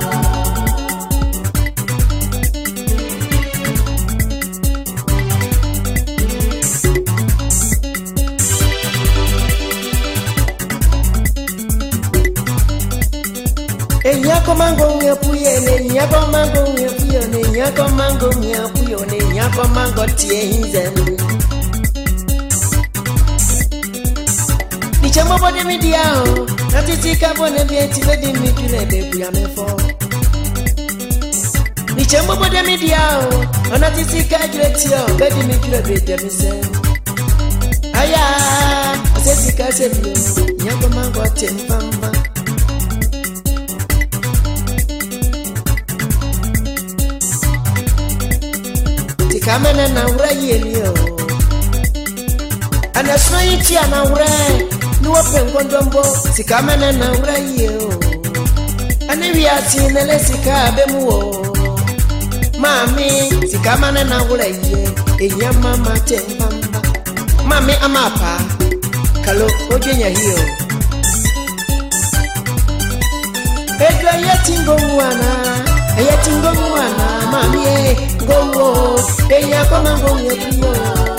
Speaker 4: ella como bonito puye ella como bonito ella como bonito ella como bonito Chamo bode mi diao natiti ka bone bienti bedi mi dule de buya me fo ni chamo bode mi diao natiti ka gretio bedi mi dule de mi se aya asesi ka se bio nyako mango tempamba tikamana na ura yelio anasno yiti ana ura nuwa pengondombo sikamana na urayo aniwi atinele sikabemuo mami sikamana na uraye enya mama tembamba mami amapa kalo ojenya hiyo edwa yetingo mwana mami ngowo enya koma ngonyo kiyo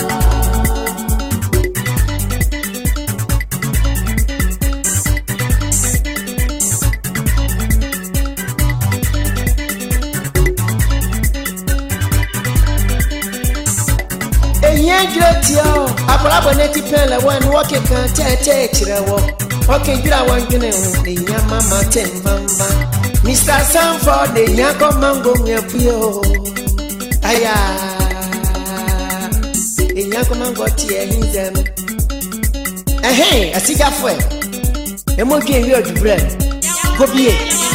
Speaker 4: Gratio, apala boneti pele one walking can tete chirewo. Okay, you are one gene the mama tembamba. Mr. Sanford the yako mango nyapio. Aya. The yako mango tie hinzem. Hey, asiga fwe. Emo ge yo dubre. Go bie.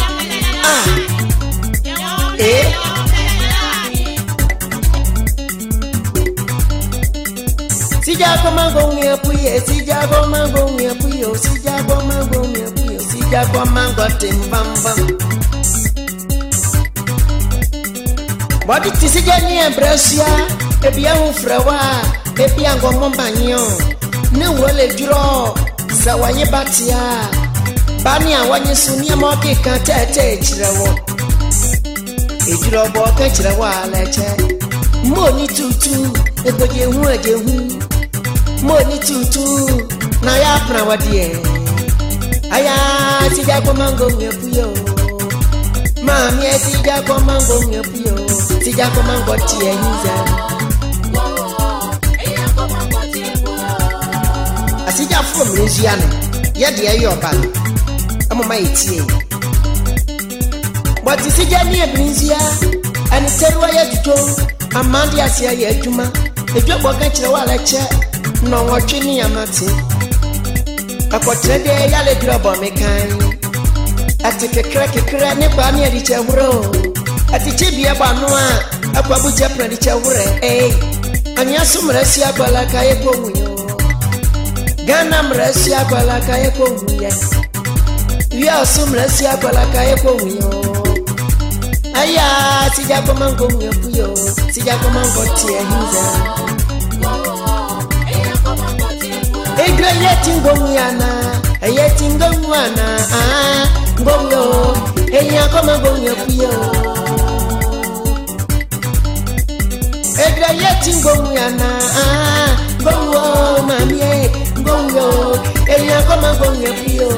Speaker 4: Sijako mango ngepuye, sijako mango ngepuyo, sijako mango ngepuyo, sijako mango timbamba. Bodi tisijani embrasia, ebia ufrewa, ebia ngomo banyo. Ne wole juro, sawanye batia. Bani awanye sunia moki kantete chirewo. Ejuro boke chirewa leche. Moni tutu, eboje hu eje hu. Moni tutu na ya pra wadie aya sija kwa mango nyepuyo mami sija kwa mango nyepuyo sija kwa mango tie hinza asija fu mreziane ye de ayo ba amoma etie but sija ni ebinzia ani terwa ya tuto amandi asia ya adwuma edwabo ka kire wa leche no wotwe ni amate akotre de ya le drobo mekan ati kekra ne ba mi adi chewro ati chibia ba no a akwabu chepra di chewre ani asumra si agbala ka ye komuyo Gana mresi agbala ka ye komuye wi asumra si agbala ka ye komuyo aya sija ko mango nyapuyo sija ko mango tie hinza egre yetingo mwana ngomyo eya ko mango nyapuyo egre yetingo mwana ngomyo mamie ngomyo eya ko mango nyapuyo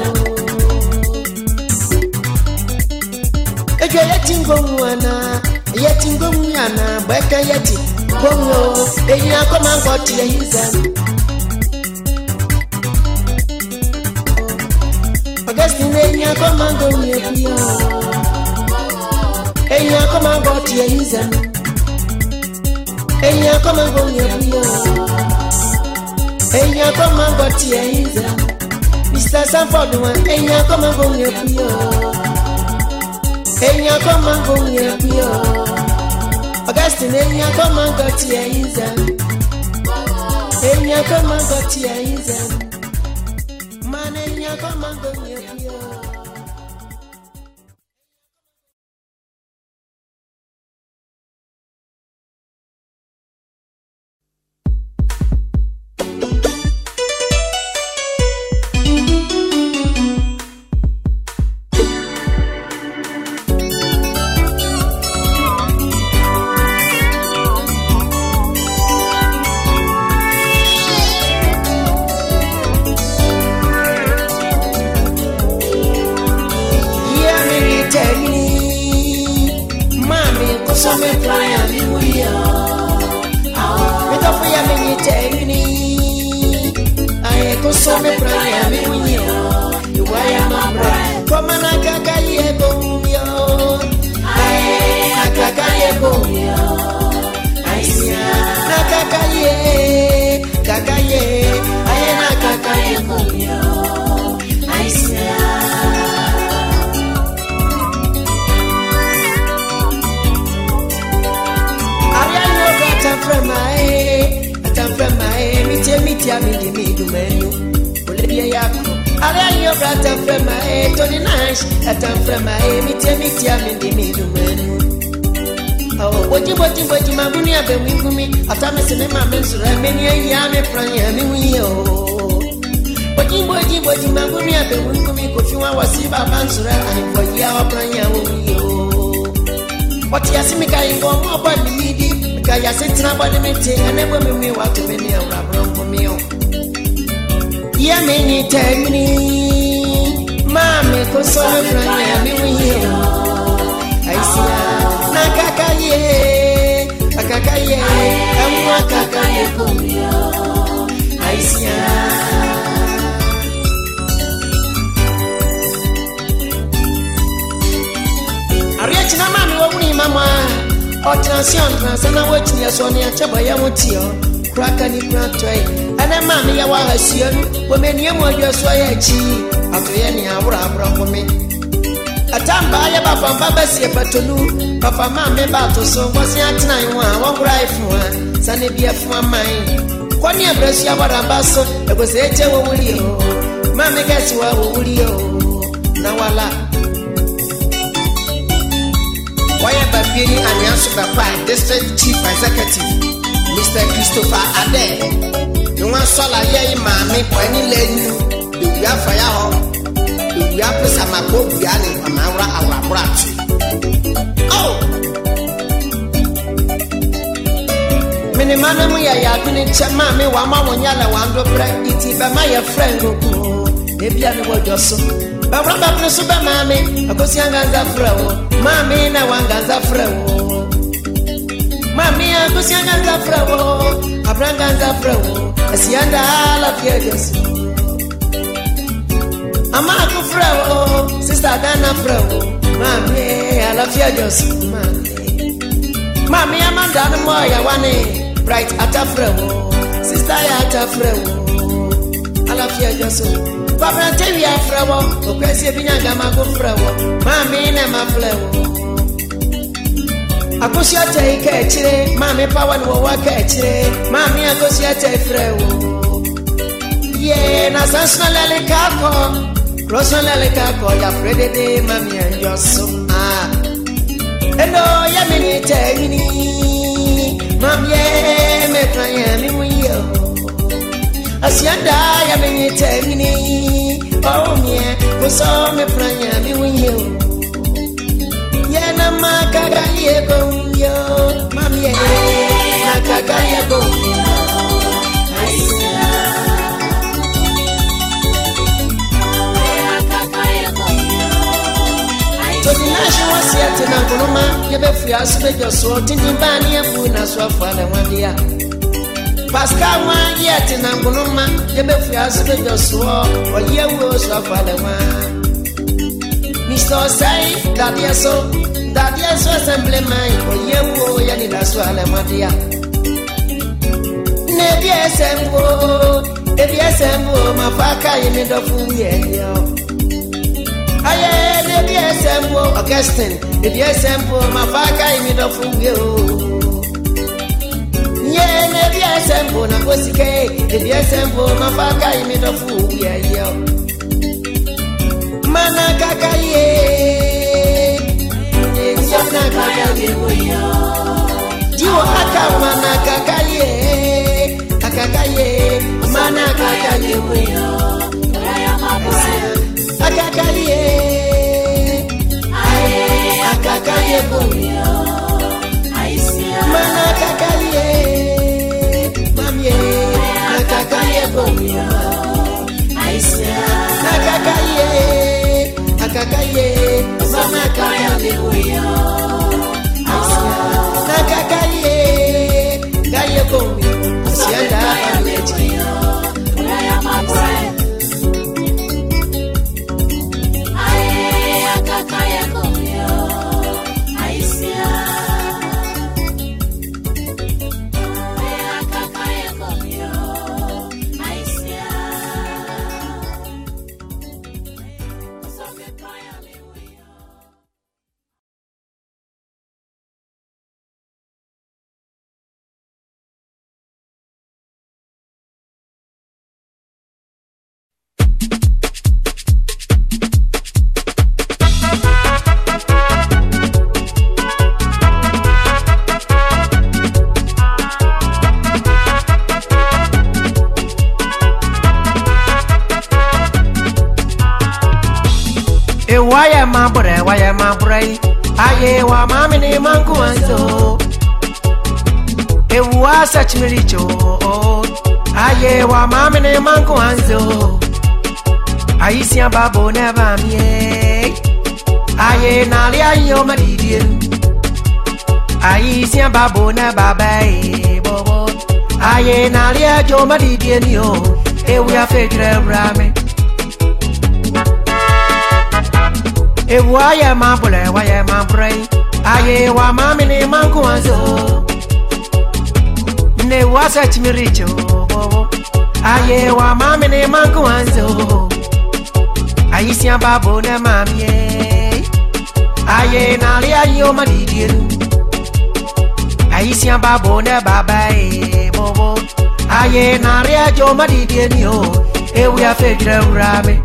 Speaker 4: yetingo mwana baka yeti bongo eya ko mango tie hinza Augustine eya ko mango nyapuyo eya ko mango tie hinza eya ko mango nyapuyo eya ko mango tie hinza Mr. Sanford one eya ko mango nyapuyo eya ko mango nyapuyo Augustine eya ko mango tie hinza eya ko mango tie hinza man eya ko mango nyapuyo Papa mama bato so wasi atina iwa wangura ifuwa sane bia fuwa mai kwani abrasi abaramba so egose eche wo wulio mama gasi wa wo wulio na wala waya babiri anyanso papa district chief executive Mr. Christopher Ade nwa sola ye mama kwani lenu de ya fa ya ho de ya pesa mako bia ni amawra awabrat Mini mana mu ya kuni chama me wa ma wonyala wa ndo bra iti ba ma ya friend ko e bia ne wojoso ba bra ba preso ba ma me akosi anganza frawo ma me na wanganza frawo ma me akosi anganza frawo abranganza frawo asianda la fiejoso ama ko frawo sister Dana frawo ma me ala fiejoso ma sister no more ya wane bright atafrewo sister ya atafrewo alafia joso papa tewi afrewo okwesi ebinyanga mago frewo mami na mafrewo akosia tai ka echire mami power no wa ka echire mami akosia tai frewo ye na sansalele kako rosalele kako ya fredede mami joso hello ya mini tegini mami me planya mi muyo asianda ya mini tegini oh mie kuso me planya mi muyo ya na makaga ye bonyo mami na kaga ye bonyo na nguluma yebefia asbejo so tindimbani yafu na swafa na wandia Pascal wan yet na nguluma yebefia asbejo so oyewo swafa na wan Mr. Sai dadia so assembly mai oyewo yani la swala wandia Nebiesembo mafaka yimidofu yeyo Aye nebiesembo Augustine nebiesembo mafaka imidofu yo Ye nebiesembo na kosike nebiesembo mafaka imidofu yo Mana kakaye Njana kakaye yo Jiwo aka mana kakaye Akakaye mana kakaye yo Akakaye Akakaye boyo Mana akakaye Mamie Akakaye boyo Akakaye Akakaye Mana akakaye boyo Akakaye Kaye boyo Sianda aleji Why my brain? Aye, wa mami ni mangu anzo. Ewa such miricho. Aye, wa mami ni mangu anzo. Aisia babo never me. Aye, nalia yo madidin. Aisia babo never bay. Bobo. Aye, nalia jo madidin yo. Ewe afedre rame. Why am I brain? Aye, wa mami ni mangu anzo. Ne was at miricho. Aye, wa mami ni mangu anzo. Aisia babo ne mami. Aye, nalia yo madidin. Aisia babo ne babae. Bobo. Aye, nalia jo madidin yo. Ewe afedre rame.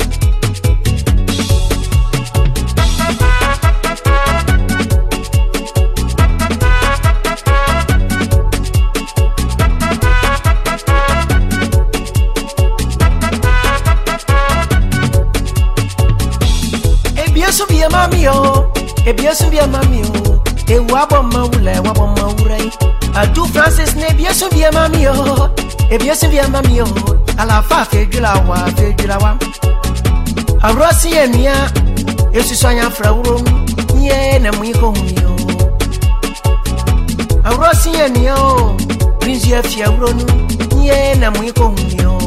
Speaker 4: Ebiesu bia mami o ewa bomma wure adu Francis ne ebiesu bia mami o ebiesu bia mami o ala fa fejula wa awrosi enia esusanya frawuro ye na muiko hunyo awrosi enia o prince afia wuro ye na muiko hunyo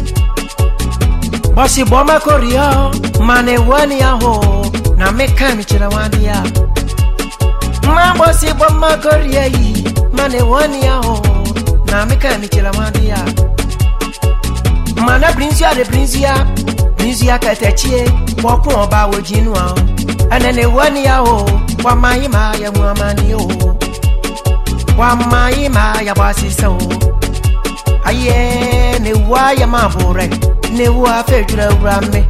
Speaker 4: bosi boma korio mane wani aho na meka mi chira wandia mambo si bomma koria yi
Speaker 2: mane wani ya ho na meka mi chela mandia mana brinzia de brinzia katachie wako oba wojinu a anane wani ya ho wa mayima ya muamani o wa mayima ya basisa o aye ne wa ya mabore ne wa fejura urame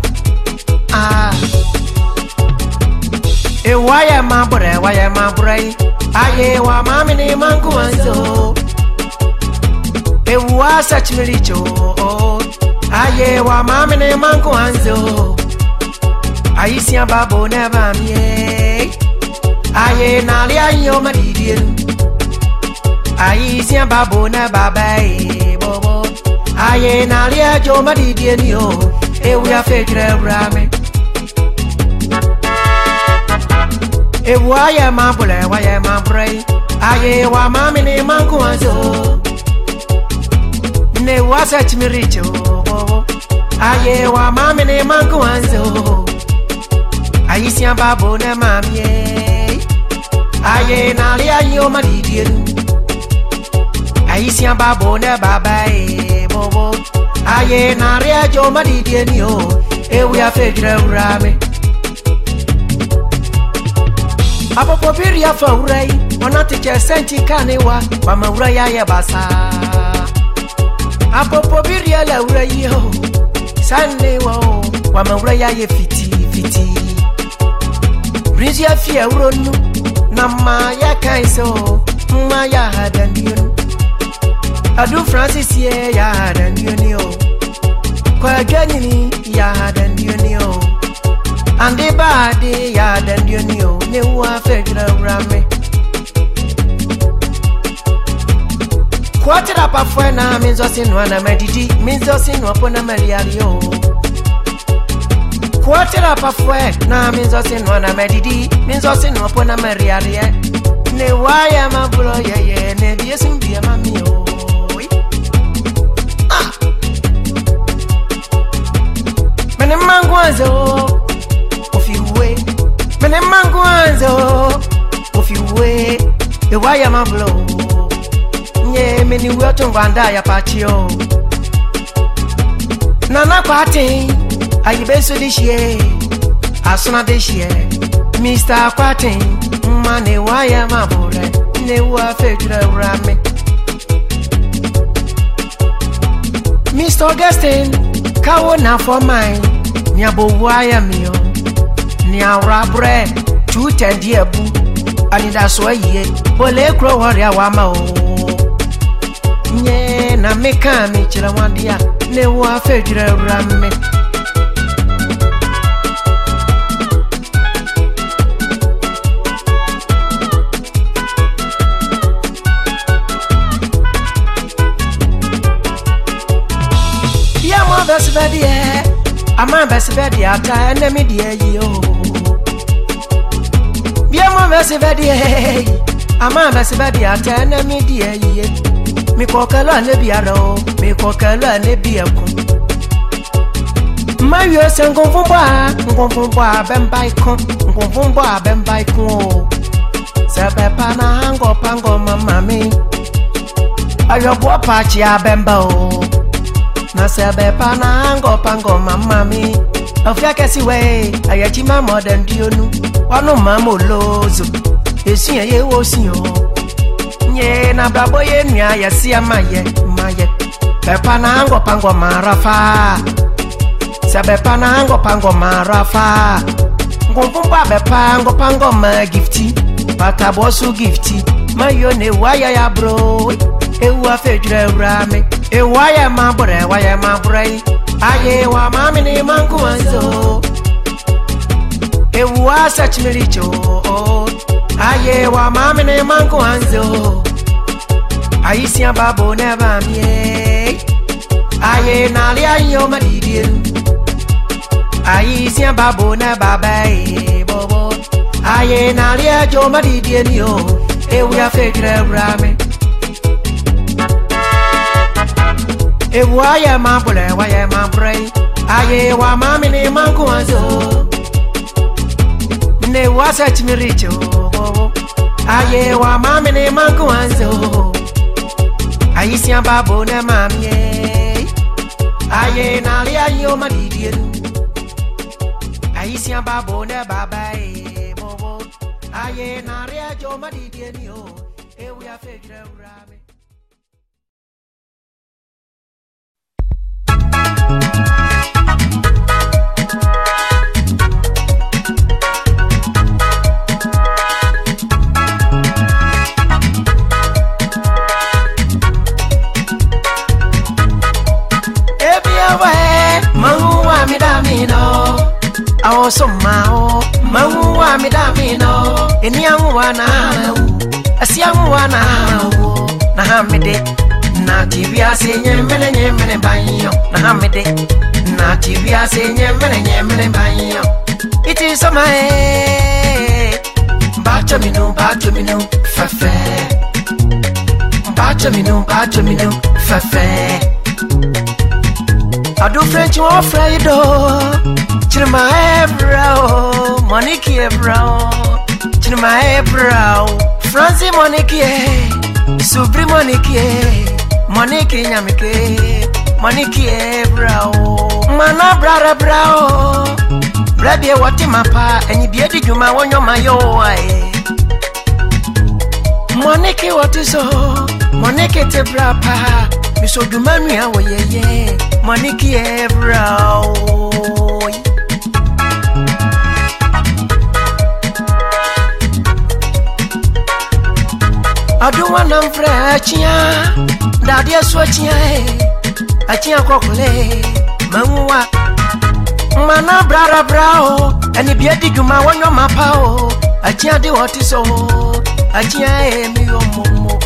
Speaker 2: e wa ya mabore aye wa mami ne mangu anzo e wa sachmilicho aye wa mami ne mangu anzo aisia babo ne bamie aye nali ayo madidien aisia babo ne babai bobo aye nali ajo madidien yo e we afekre brame e waya mabule aye wa mami ne mangu anzo ne wasa chimiricho aye wa mami ne mangu anzo aisia babo ne mami aye nali ayo madidien aisia babo ne babai bobo aye nali ajo madidien yo e we afekre brame apopo biria fa urai onate che senti kanewa wa maura ya basa apopo biria la urai ho sanewa wa maura ya fiti brizia fi euronu na ma ya kaiso ma ya hadandion adu francis ye ya hadandion yo kwa ganyini ya hadandion yo ande bade ya dandionio ne wa fejra rame kwatira pafena minzo sinwa na medidi minzo sinwa pona maliario kwatira pafena minzo sinwa na medidi minzo sinwa pona maliarie ne wa ya mabulo ye ne diesum bia mamio mene mangwazo mene mangwanzo ofiwe e waya mablo nye meni weto ngwanda ya patio nana kwate ayibeso dishie asuna dishie Mr. Kwate mane waya mabore ne wa fejra rame Mr. Augustine kawo na for mine ni abo waya mio ni arabre tu tendi ebu anida so ye bole kro horia wa ma o nye na meka mi chira wandia ne wa fejira rame ya mo besvedie ama besvedie ata enemi die yo Biamo besivedi ama besivedi atana media ye mi kokala ne biaro mi kokala ne biaku mayo sengonfumba bembai kon sebe pana hango pango mamami ayo bo pachi abemba o na sebe pana hango pango mamami ofia kesi we ayachi mama den dionu wanu mama lozo esi ye wo si o nye na babo ye nua ya si amaye pepa na hango pango marafa sebe pana hango pango marafa ngumpa bepa hango pango ma gifti pata bosu gifti mayo ne waya ya bro ewu afejure rame e waya mabure aye wa mami ni mangu anzo ewu asa chimilicho aye wa mami ni mangu anzo aisia babo ne bamie aye nali ayo madidien aisia babo ne babai bobo aye nali ajo madidien yo ewu ya fejre rame e waya mabule aye wa mami ni mangu anzo ne wasa chimiricho Aye wa mami ne manguanzo. Aye siya babo ne mami. Aye na lia yo madidiru. Aye siya babo ne baba bobo. Aye na lia yo madidiru yo. We are fedra urame. Mahuwa midamino, awo somao. Mahuwa midamino, eniyanguwa na mahu, asiyanguwa na mahu. Na hamide, na tibia se nyemene banyo. Na hamide, na tibia se nyemene banyo. It is a my Bachamino, fafe. Bachamino, fafe. I do French or Fredo, Chima Ebro, Monique Ebro, Chima Ebro, Francie Monique, Subri Monique, Yamike, Monique Ebro, Mana Brother Brow, Brabia Watimapa, and you bearded you my one, my Monique, what is so? Monique Tebrapa. So do money away, yeah, Monique Ebro. I do want them fresh, yeah, Daddy swatching, I can't crocole, Mamma, Mana Brother Brow, and if you did you my one on my power, I can't do what is so, I can't be your momo.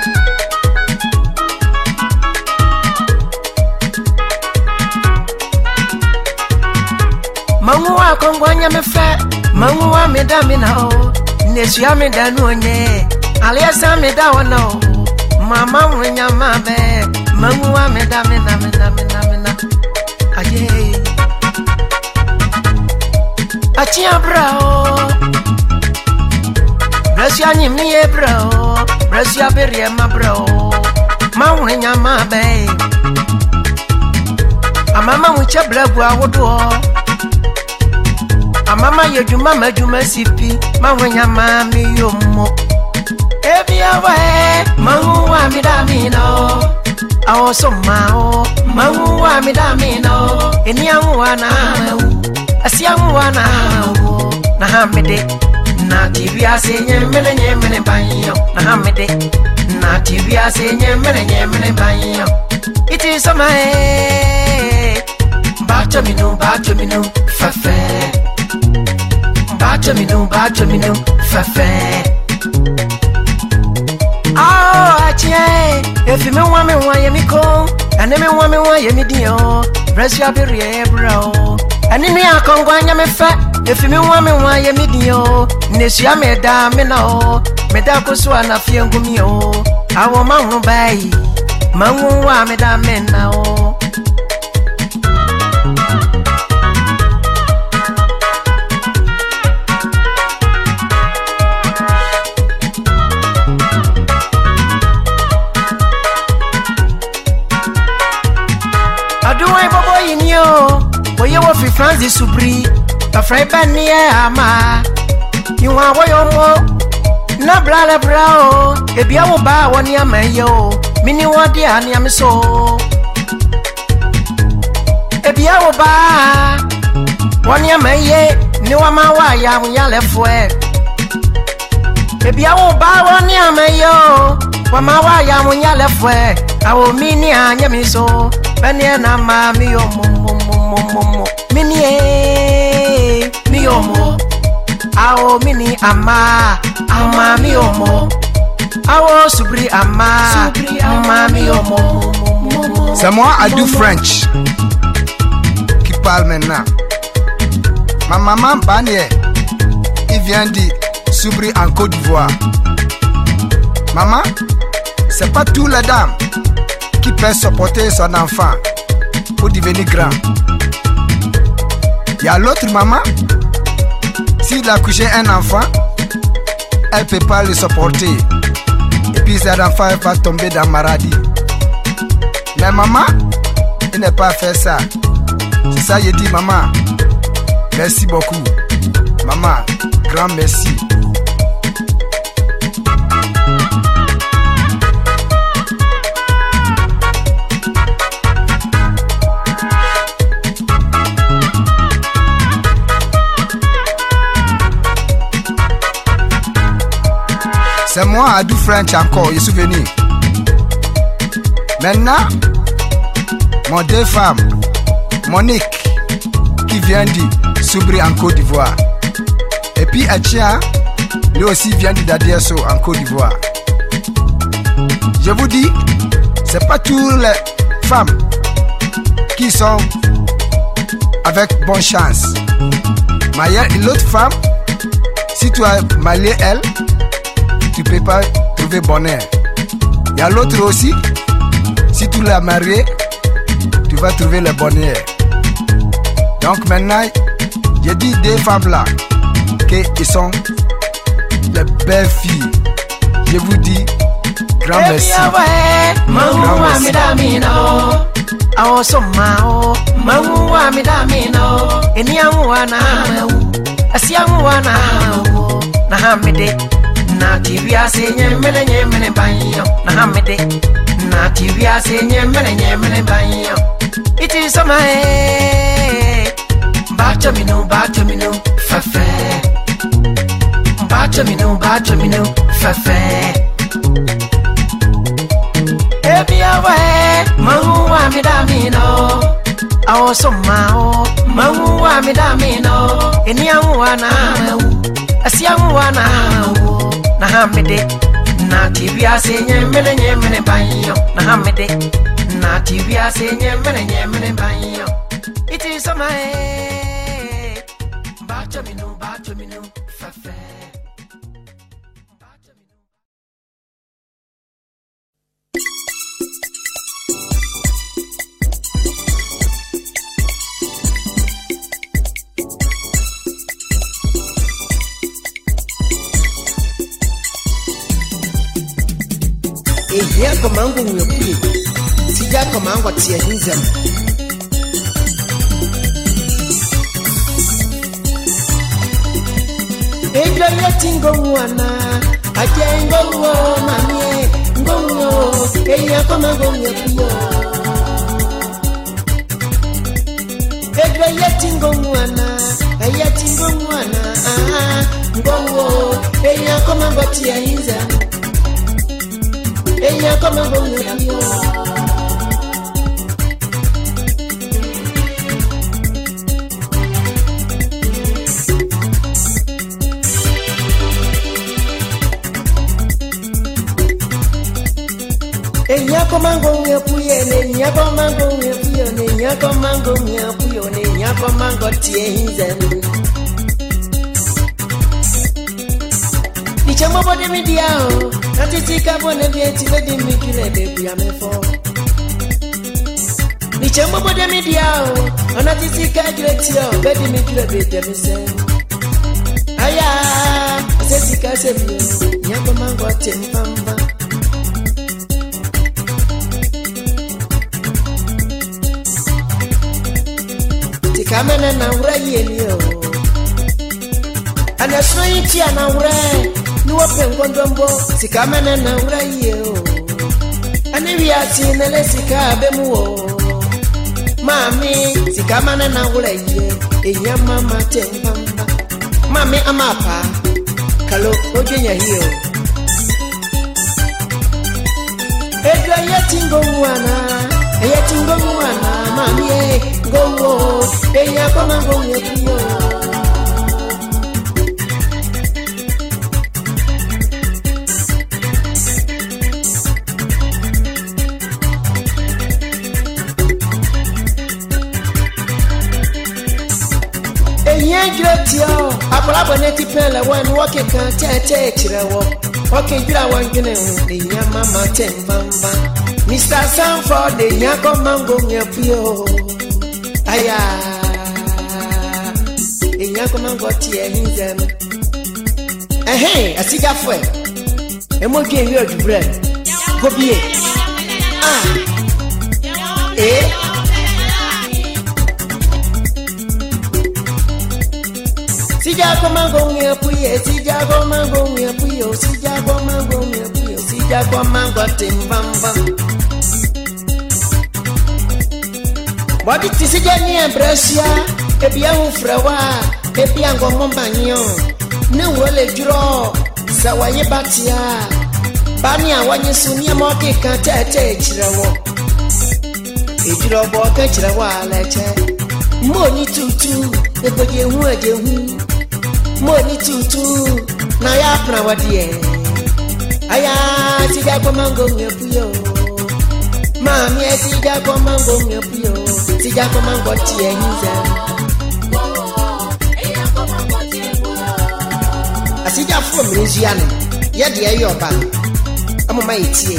Speaker 2: Mangua kongwanya mefe, mangua medamina o, nesia medanonye, aliasa medawana o, mama mwenya mabe, mangua medamina, aye, achia brao, bresia nyimie brao, bresia berie ma brao, mawenya mabe, amama mwiche blagwa wodo. Mama Juma sipi, Mawanya mami yomo. Every away, Mahuwa midamino. Awo somao, Mahuwa midamino. Eniyanguwana, asiyanguwana. Na hamide, na tibia se nyemene banyo. Na hamide, na tibia se nyemene banyo. It is a my Bachamino, fafe. Bachamino, fafe. Achie, if you want me, why you call? And then want me, why you dio? Press your berry, bro. And in me, I can't go and me fat. If you want me, why you dio? Nesia me damino, Medako swana fiangumio. I want my bay. Mangu wa me damino. You were free Francis Subri, a friend Bania Ama. You are way na brala brao, a biawo ba one yamayo, mini what the aniam so. A biawo ba one yamaye, no amawa yam yalefwe. A biawo ba one yamayo, Wamawa yam yalefwe, I will mini anyamiso, Bania Mami Momo. Mini miomo, awo mini ama miomo, awo subri ama miomo.
Speaker 1: C'est moi I do French qui parle maintenant. Ma maman Banier, il vient de Subri en Côte d'Ivoire. Maman, c'est pas tous les dames qui peuvent supporter son enfant pour devenir grand. Il y a l'autre maman, s'il a couché un enfant, elle peut pas le supporter. Et puis cet enfant va tomber dans maladie. Mais maman, il n'est pas fait ça. C'est ça, je dis maman, merci beaucoup. Maman, grand merci. C'est moi, Adou French encore, je suis venu. Maintenant, mon deux femmes, Monique, qui vient de Soubri en Côte d'Ivoire. Et puis Etienne, lui aussi vient de Dadiesso en Côte d'Ivoire. Je vous dis, c'est pas toutes les femmes qui sont avec bonne chance. Mais l'autre femme, si tu as marié elle, tu peux pas trouver bonheur. Il y a l'autre aussi, si tu l'as marié, tu vas trouver le bonheur. Donc maintenant, j'ai dit deux femmes là, qu'ils sont les belles filles. Je vous dis, grand merci. Grand merci.
Speaker 2: Na tibia se nyemene banyo na hamede na tibia se nyemene banyo it is so my batomino fafe batomino fafe ebia we mahuwa midamino awosoma mahuwa midamino eniahuwa na asiahuwa na na hamede na tibia se nyemene banyo na hamede na tibia se nyemene banyo it is so my batomino fafe.
Speaker 4: Ehia komango nguyopie tija komango tia hinzam Ejla yatingo mwana ajengo wo mamie ngongo ehia komango nguyopie Ejla yatingo mwana ngongo ehia komango tia hinzam Ella come con el Ella come con el puye, ella come con el puye, ella come con el puye, ella come con tienzen. Dichamo bode mi diao. Natisika bone bieti bedi mikile bebu ya mefo Nichembo bode midiao Anatisika juetio bedi mikile bedi ya mise Aya Asesika sebio Nyako mango tempamba Tikamene na ura yelio Anasnoiti ana ura Nuwa pengondombo sikamene na uraye o Anibiati nele sikabe muo Mami sikamene na uraye Eya mama tempamba Mami amapa Kalo ojenya hiyo Edwa yetingo mwana Mami gongo Eya koma gongo kiyo Gretio, akola boneti pele wan woke kan tete chirewo. Oke jira wan gene de nyama maten bamba. Mr. Sanford de nyako mango nyapio. Aya. De nyako mango tie hinzem. Asiga fue. Emo ke wi odubra. Go bie. Sija ko mango nwe puye, sija ko mango nwe puyo, sija ko mango nwe puyo, sija ko mango timbamba. Body tisija ni embracia, ebia ufrewa, ebia ngomo banyo. Ne wole juro, sawaye batia. Bani awanye sunia moke kan tete chirawo. Ejiro bo kan chirawa leche. Moni tutu, eboje hu eje hu. Moni tutu, na ya pra wadie. Aya sija kwa mango ngepuyo. Mami sija kwa mango ngepuyo. Sija kwa mango tie hinza. Asija fu mriziane. Yedi ayoba. Amoma itie.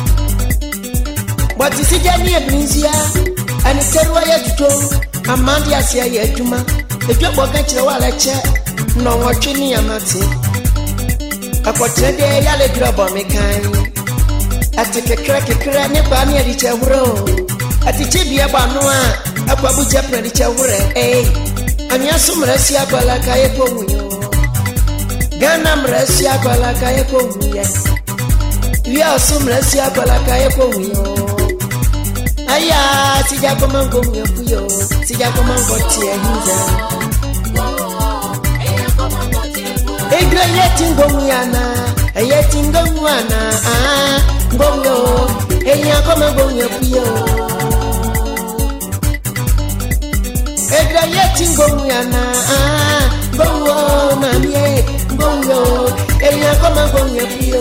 Speaker 4: But sija ni ebrinzia. Ani terwa ya tuto. Amandi asia ya eduma. Ejwa boka chira wala che. No watch ni amati. Akwotede ya le drobo mekan. Ati kekra ne ba mi adi che wuro. Ati chibia ba no a akwabu che pra di che wure. Ani asumra si akwala kaye ko munyo. Gana mresi akwala kaye ko munye. Wi asumra si akwala kaye ko munyo. Aya sija ko mango munyo puyo. Sija ko mango tie hinza. Egre yetingo mwana, yetingo mwana, ngomyo, eya koma ngomyo piyo. Egre yetingo mwana, ngomyo mamie, ngomyo, eya koma ngomyo piyo.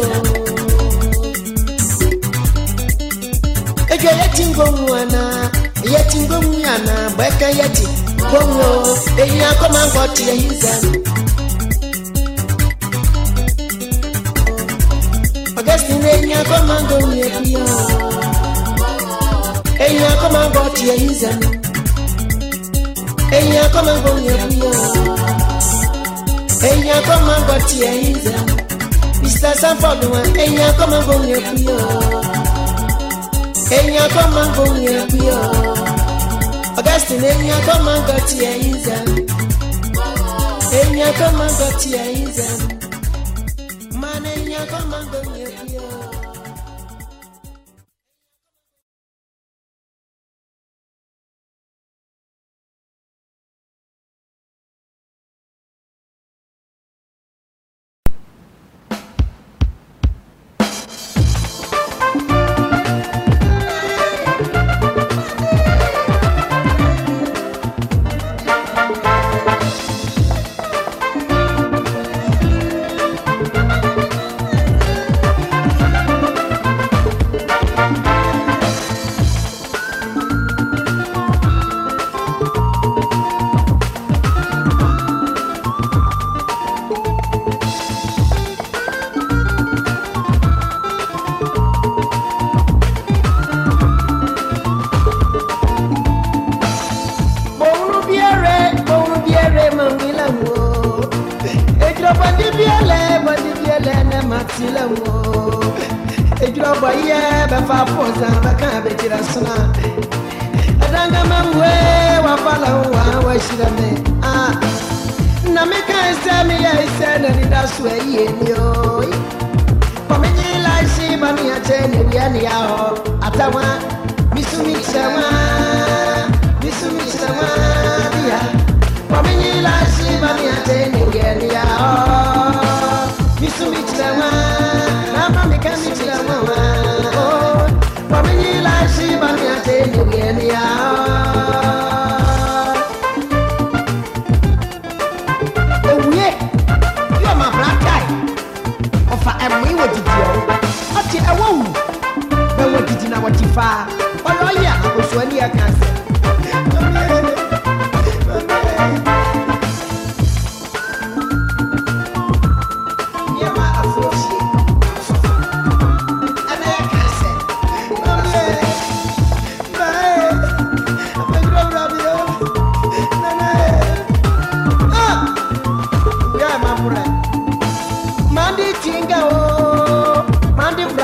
Speaker 4: Egre yetingo mwana, bweka yeti, ngomyo, eya koma ngoti hiza. Enya koma ngomye piyo. Enya koma ngoti yizan. Enya koma ngomye piyo. Enya koma ngoti yizan. Mr. Sanford one. Enya koma ngomye piyo. Enya koma ngomye piyo. Augustine enya koma ngoti yizan. Enya koma ngoti yizan. Mane enya koma ngomye piyo.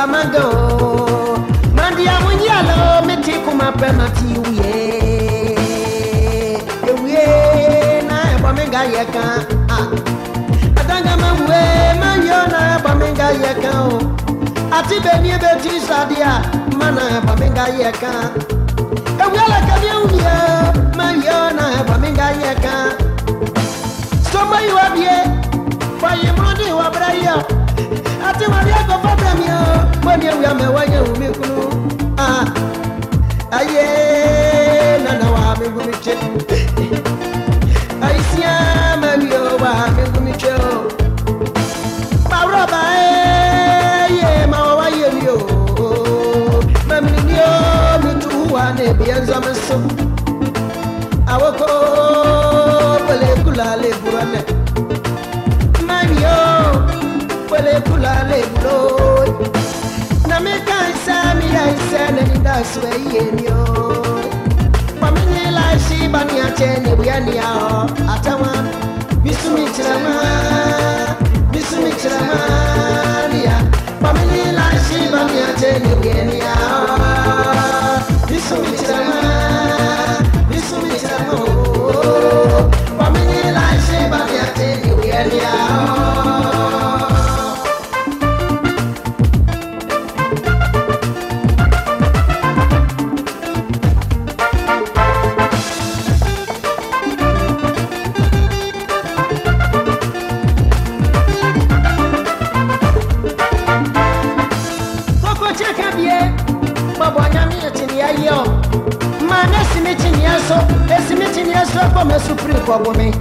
Speaker 4: Yamago, Mandia Munyalo, Metikuma Pemati, Bamenga Yaka, Adangama, Mayona, Bamenga Yaka, Atibeni Betty Sadia, Mana, Bamenga Yaka, Awala Kamunia, Mayona, Bamenga Yaka. Somebody you have here, for your money, Wabraya. I tell Maria go for them, when you are my wife, aye, Nana, I'm going to check. I see a Mario, I'm going to check. Maraba, yeah, my wife, Mammy, me too, and a beer, so I will go, Pelekula, Leburane. Mario, Pelekula, Lebro. Nameka, Sammy, I said, and that's where you Pamela, she, Bania, Jenny, we are near Atawa, Missumichrama, Pamela, she, Bania, Jenny, we are near Missumichrama. Come supreme for women.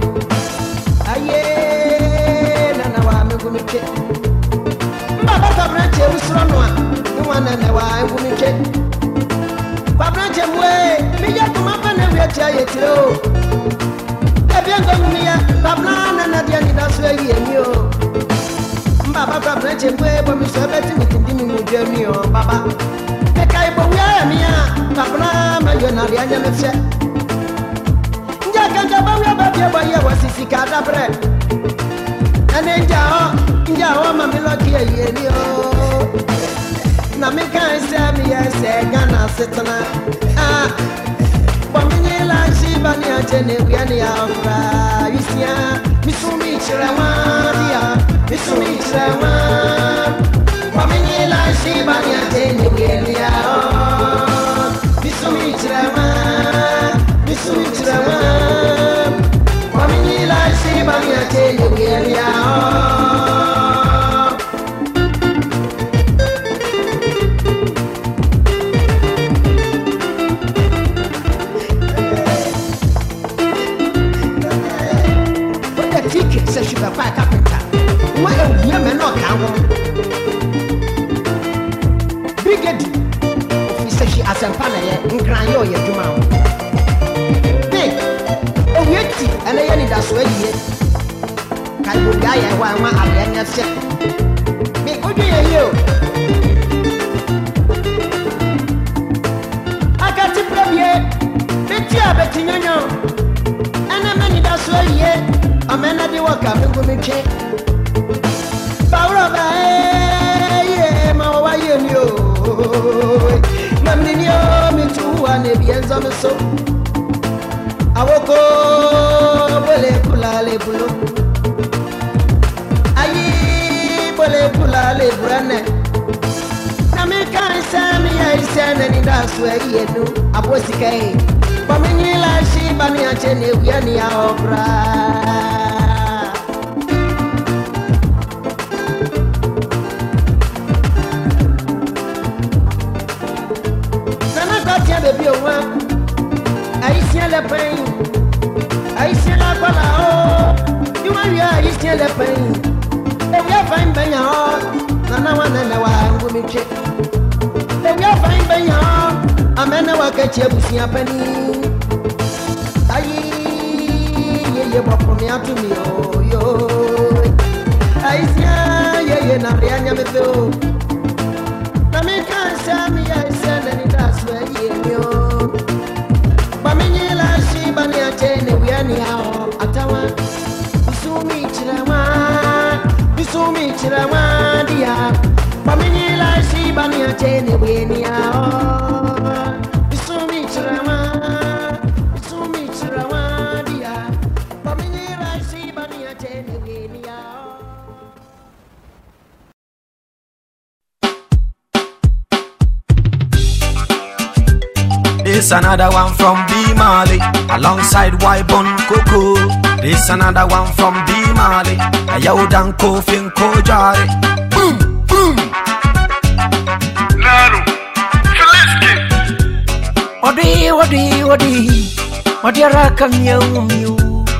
Speaker 4: Aye, Nana, I'm going to check. Baba Branch, you want to I'm going to check. Branch, way, me get to my family, I tell you, too. If you're going to me, Babana, and Nadia, that's where you Baba Branch, way, but Mr. Betty, we continue with Jeremy or Baba. The Kaibo, where am I? Babana, you're not the other. Kanja was his cata bread. And then Jao, Mammy Lucky, Namika said, yes, Gana Setana. Pamela, she, Bania, Jenny, we are near Missumi Chirama, Missumi Chirama. Pamela, she, Bania, Jenny, we are near Missumi Chirama, Missumi Chirama. Bania tell you where we are. But the ticket says she will fight carpenter. Why are you not come? Brigade officer, she has a panel in Crayo, your Juma. And I need us where you can you die and why I am not sick. Be good to you. I got to play yet. It's your betting on you. And I'm many that's where yet. A man at the work up and go to check. Power of a my way and you. Mammy, me too, and the beans on the soap. Awoko bole kula le bulu ayi bole kula le brane na me kan sami ai sene ni dasu yenu abosike pamenyi la shi bani achene wiani ya obra nana katia bebi owa Aïsien le pain, Aïsien la pala, you are Aïsien le pain. And we are fine by your Nana one and a while women check. And we are fine by your a man of a catch you see a penny. Aye, you walk from here to me, oh, yo. Aïsien, ye, Nariana Meto. Namika, Sammy, I send any that's where you. Pamela, she, Bania, Jenny, we are near Atawa. Bisumi Chirama, dear. Pamela, she, tene weni ao Isumi chirama dia Pamini raisi bani tene weni ao
Speaker 3: This another one from B Mali alongside Y-Bun Coco. This another one from B Mali. Ayaw dan Kofi Kojari. Boom, boom.
Speaker 5: Naru, Feliski.
Speaker 2: Odi araka miu.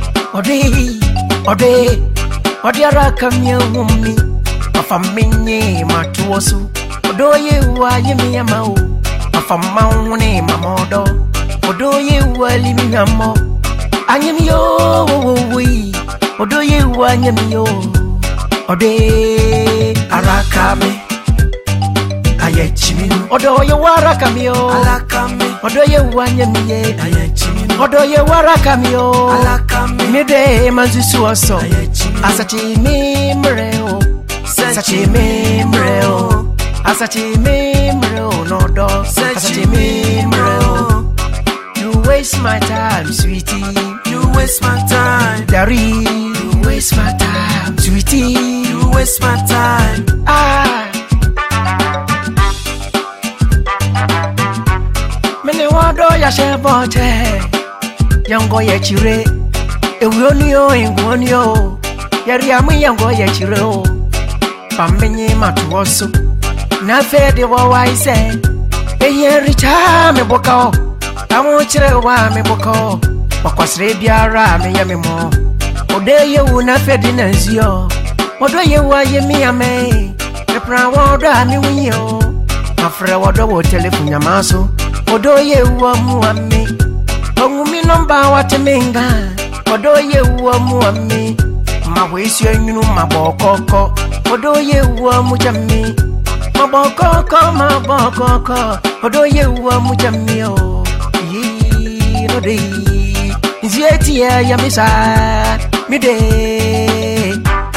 Speaker 2: Odi araka miu. Afamenye matuosu. Odoye wa yemi yamau. Afamaune mamodo. Odoye wa limi yamo. Anyemi yo we. Odoye wa anyemi yo. Ode arakame. Ayechiminu. Odoye wa arakame yo.
Speaker 3: Alakame.
Speaker 2: Odoye wa anyemi ye.
Speaker 3: Ayechiminu.
Speaker 2: Odoye wa arakame yo.
Speaker 3: Alakame.
Speaker 2: Mide manzusu oso.
Speaker 3: Ayechiminu.
Speaker 2: Asachi mimreo. Asachi mimreo. Asachi mimreo no do. Asachi mimreo. You waste my time, sweetie.
Speaker 3: You waste my time.
Speaker 2: Dari, you waste my time, sweetie.
Speaker 3: You waste my time.
Speaker 2: Mene wado ya shebote. Yango ye chire. Ewionio ingwonio. Yari amu yango ye chire o. Pamenye matuoso. Na fede wa waise. Eye richa me bokao. Amu chire wa me bokao. Wakwasre biara me yame mo. Ode ye una fede na nzio. Odo ye wa ye mi ame. Epra wodo ami winyo. Afre wodo wo telefon yamaso. Odo ye wa mu ame. Ongumi nomba watemenga. Odo ye wa mu ame. Mawesi enyunu mabokoko. Odo ye wa mu jami. Mabokoko. Odo ye wa mu jami o. Yi no de. Nzieti ya misa. Mide.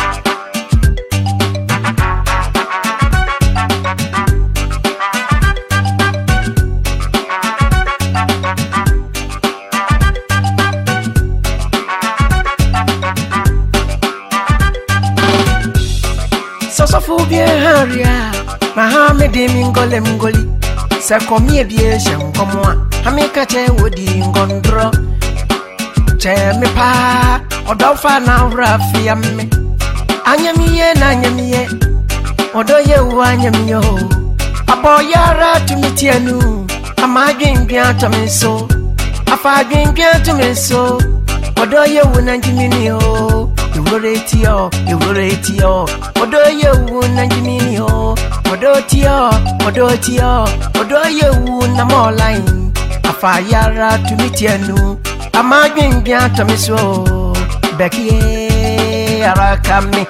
Speaker 2: Sosofu bien haria. Mahame de mingoli. Sa komie bie shankomwa. Hamika che wodi ngondro. Che me pa. Odofa na rafi amme. Anyamiye. Odoye wa anyamiyo. Aboyara tumitienu. Amagwingwa tomeso. Afagwingwa tomeso. Odoye wu nanjimini o. Iworetio. Odoye wu nanjimini o. Odotio. Odoye wu na moline. Afayara tumitienu. Amagwingwa tomeso. Bekie arakame.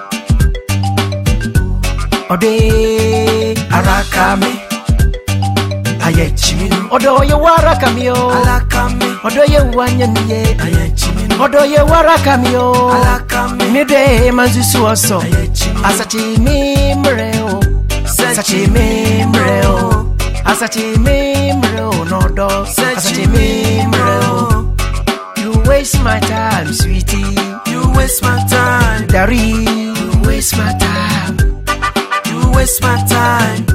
Speaker 2: Ode arakame. Ayechiminu. Odoye warakame yo. Alakame. Odoye wanyamiye. Ayechiminu. Odoye warakame yo. Alakame. Mide manzusu oso. Ayechiminu. Asachi mimreo. Asachi mimreo no do. Asachi mimreo. You waste my time, sweetie.
Speaker 3: You waste my time.
Speaker 2: Dari, you waste my time.
Speaker 3: You waste my time.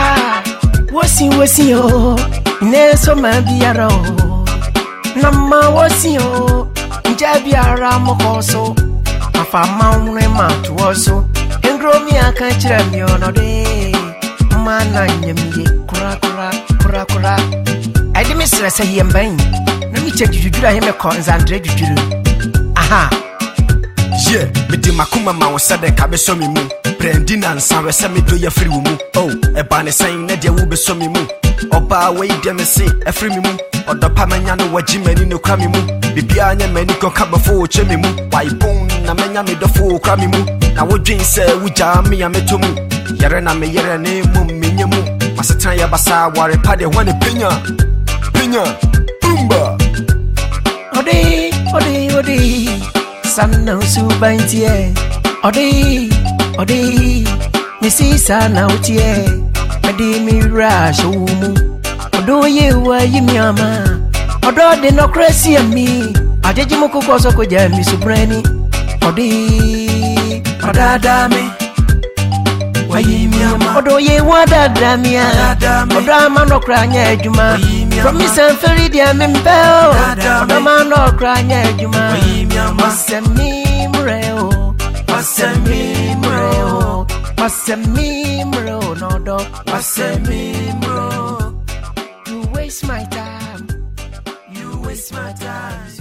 Speaker 2: Wasi yo. Neso mabiara o. Nama wasi yo. Njabiara mokoso. Afama unwe matuoso. Engromi akanchira miono de. Mana nyamiye. Kura. Edi misra se yembain. Nami che jujura heme konzandre jujuru. Aha.
Speaker 3: Yeah, me di makuma ma wo sade ka be so me mu. Prendi na nsa we se me do ya free mu. Oh, e ba ne san na de wo be so me mu. Oba we de me se e free me mu. Odopa manya no waji mani no kra me mu. Bibia anya mani kon ka before wo che me mu. Why bone na manya me do fo kra me mu. Na wo dwen se wo ja me ya me to mu. Yere na me yere na mu me nya mu. Masetan ya basa ware pa de wane penya. Bumba.
Speaker 2: Ode. Sana usubantie. Ode. Nisi sana utie. Medi mi rush umu. Odo ye wa yimiama. Odo de no crazy me. Ajeji moko koso ko jami subreni. Odi odada me. Wa yimiama. Odo ye wa dada me. Odo ama no kranya ejuma. Promise and ferry dia me mbeo. Odo ma no kranya ejuma. Masemi mreo. Masemi mreo. Masemi mreo no do. Masemi mreo. You waste my time. You waste my time.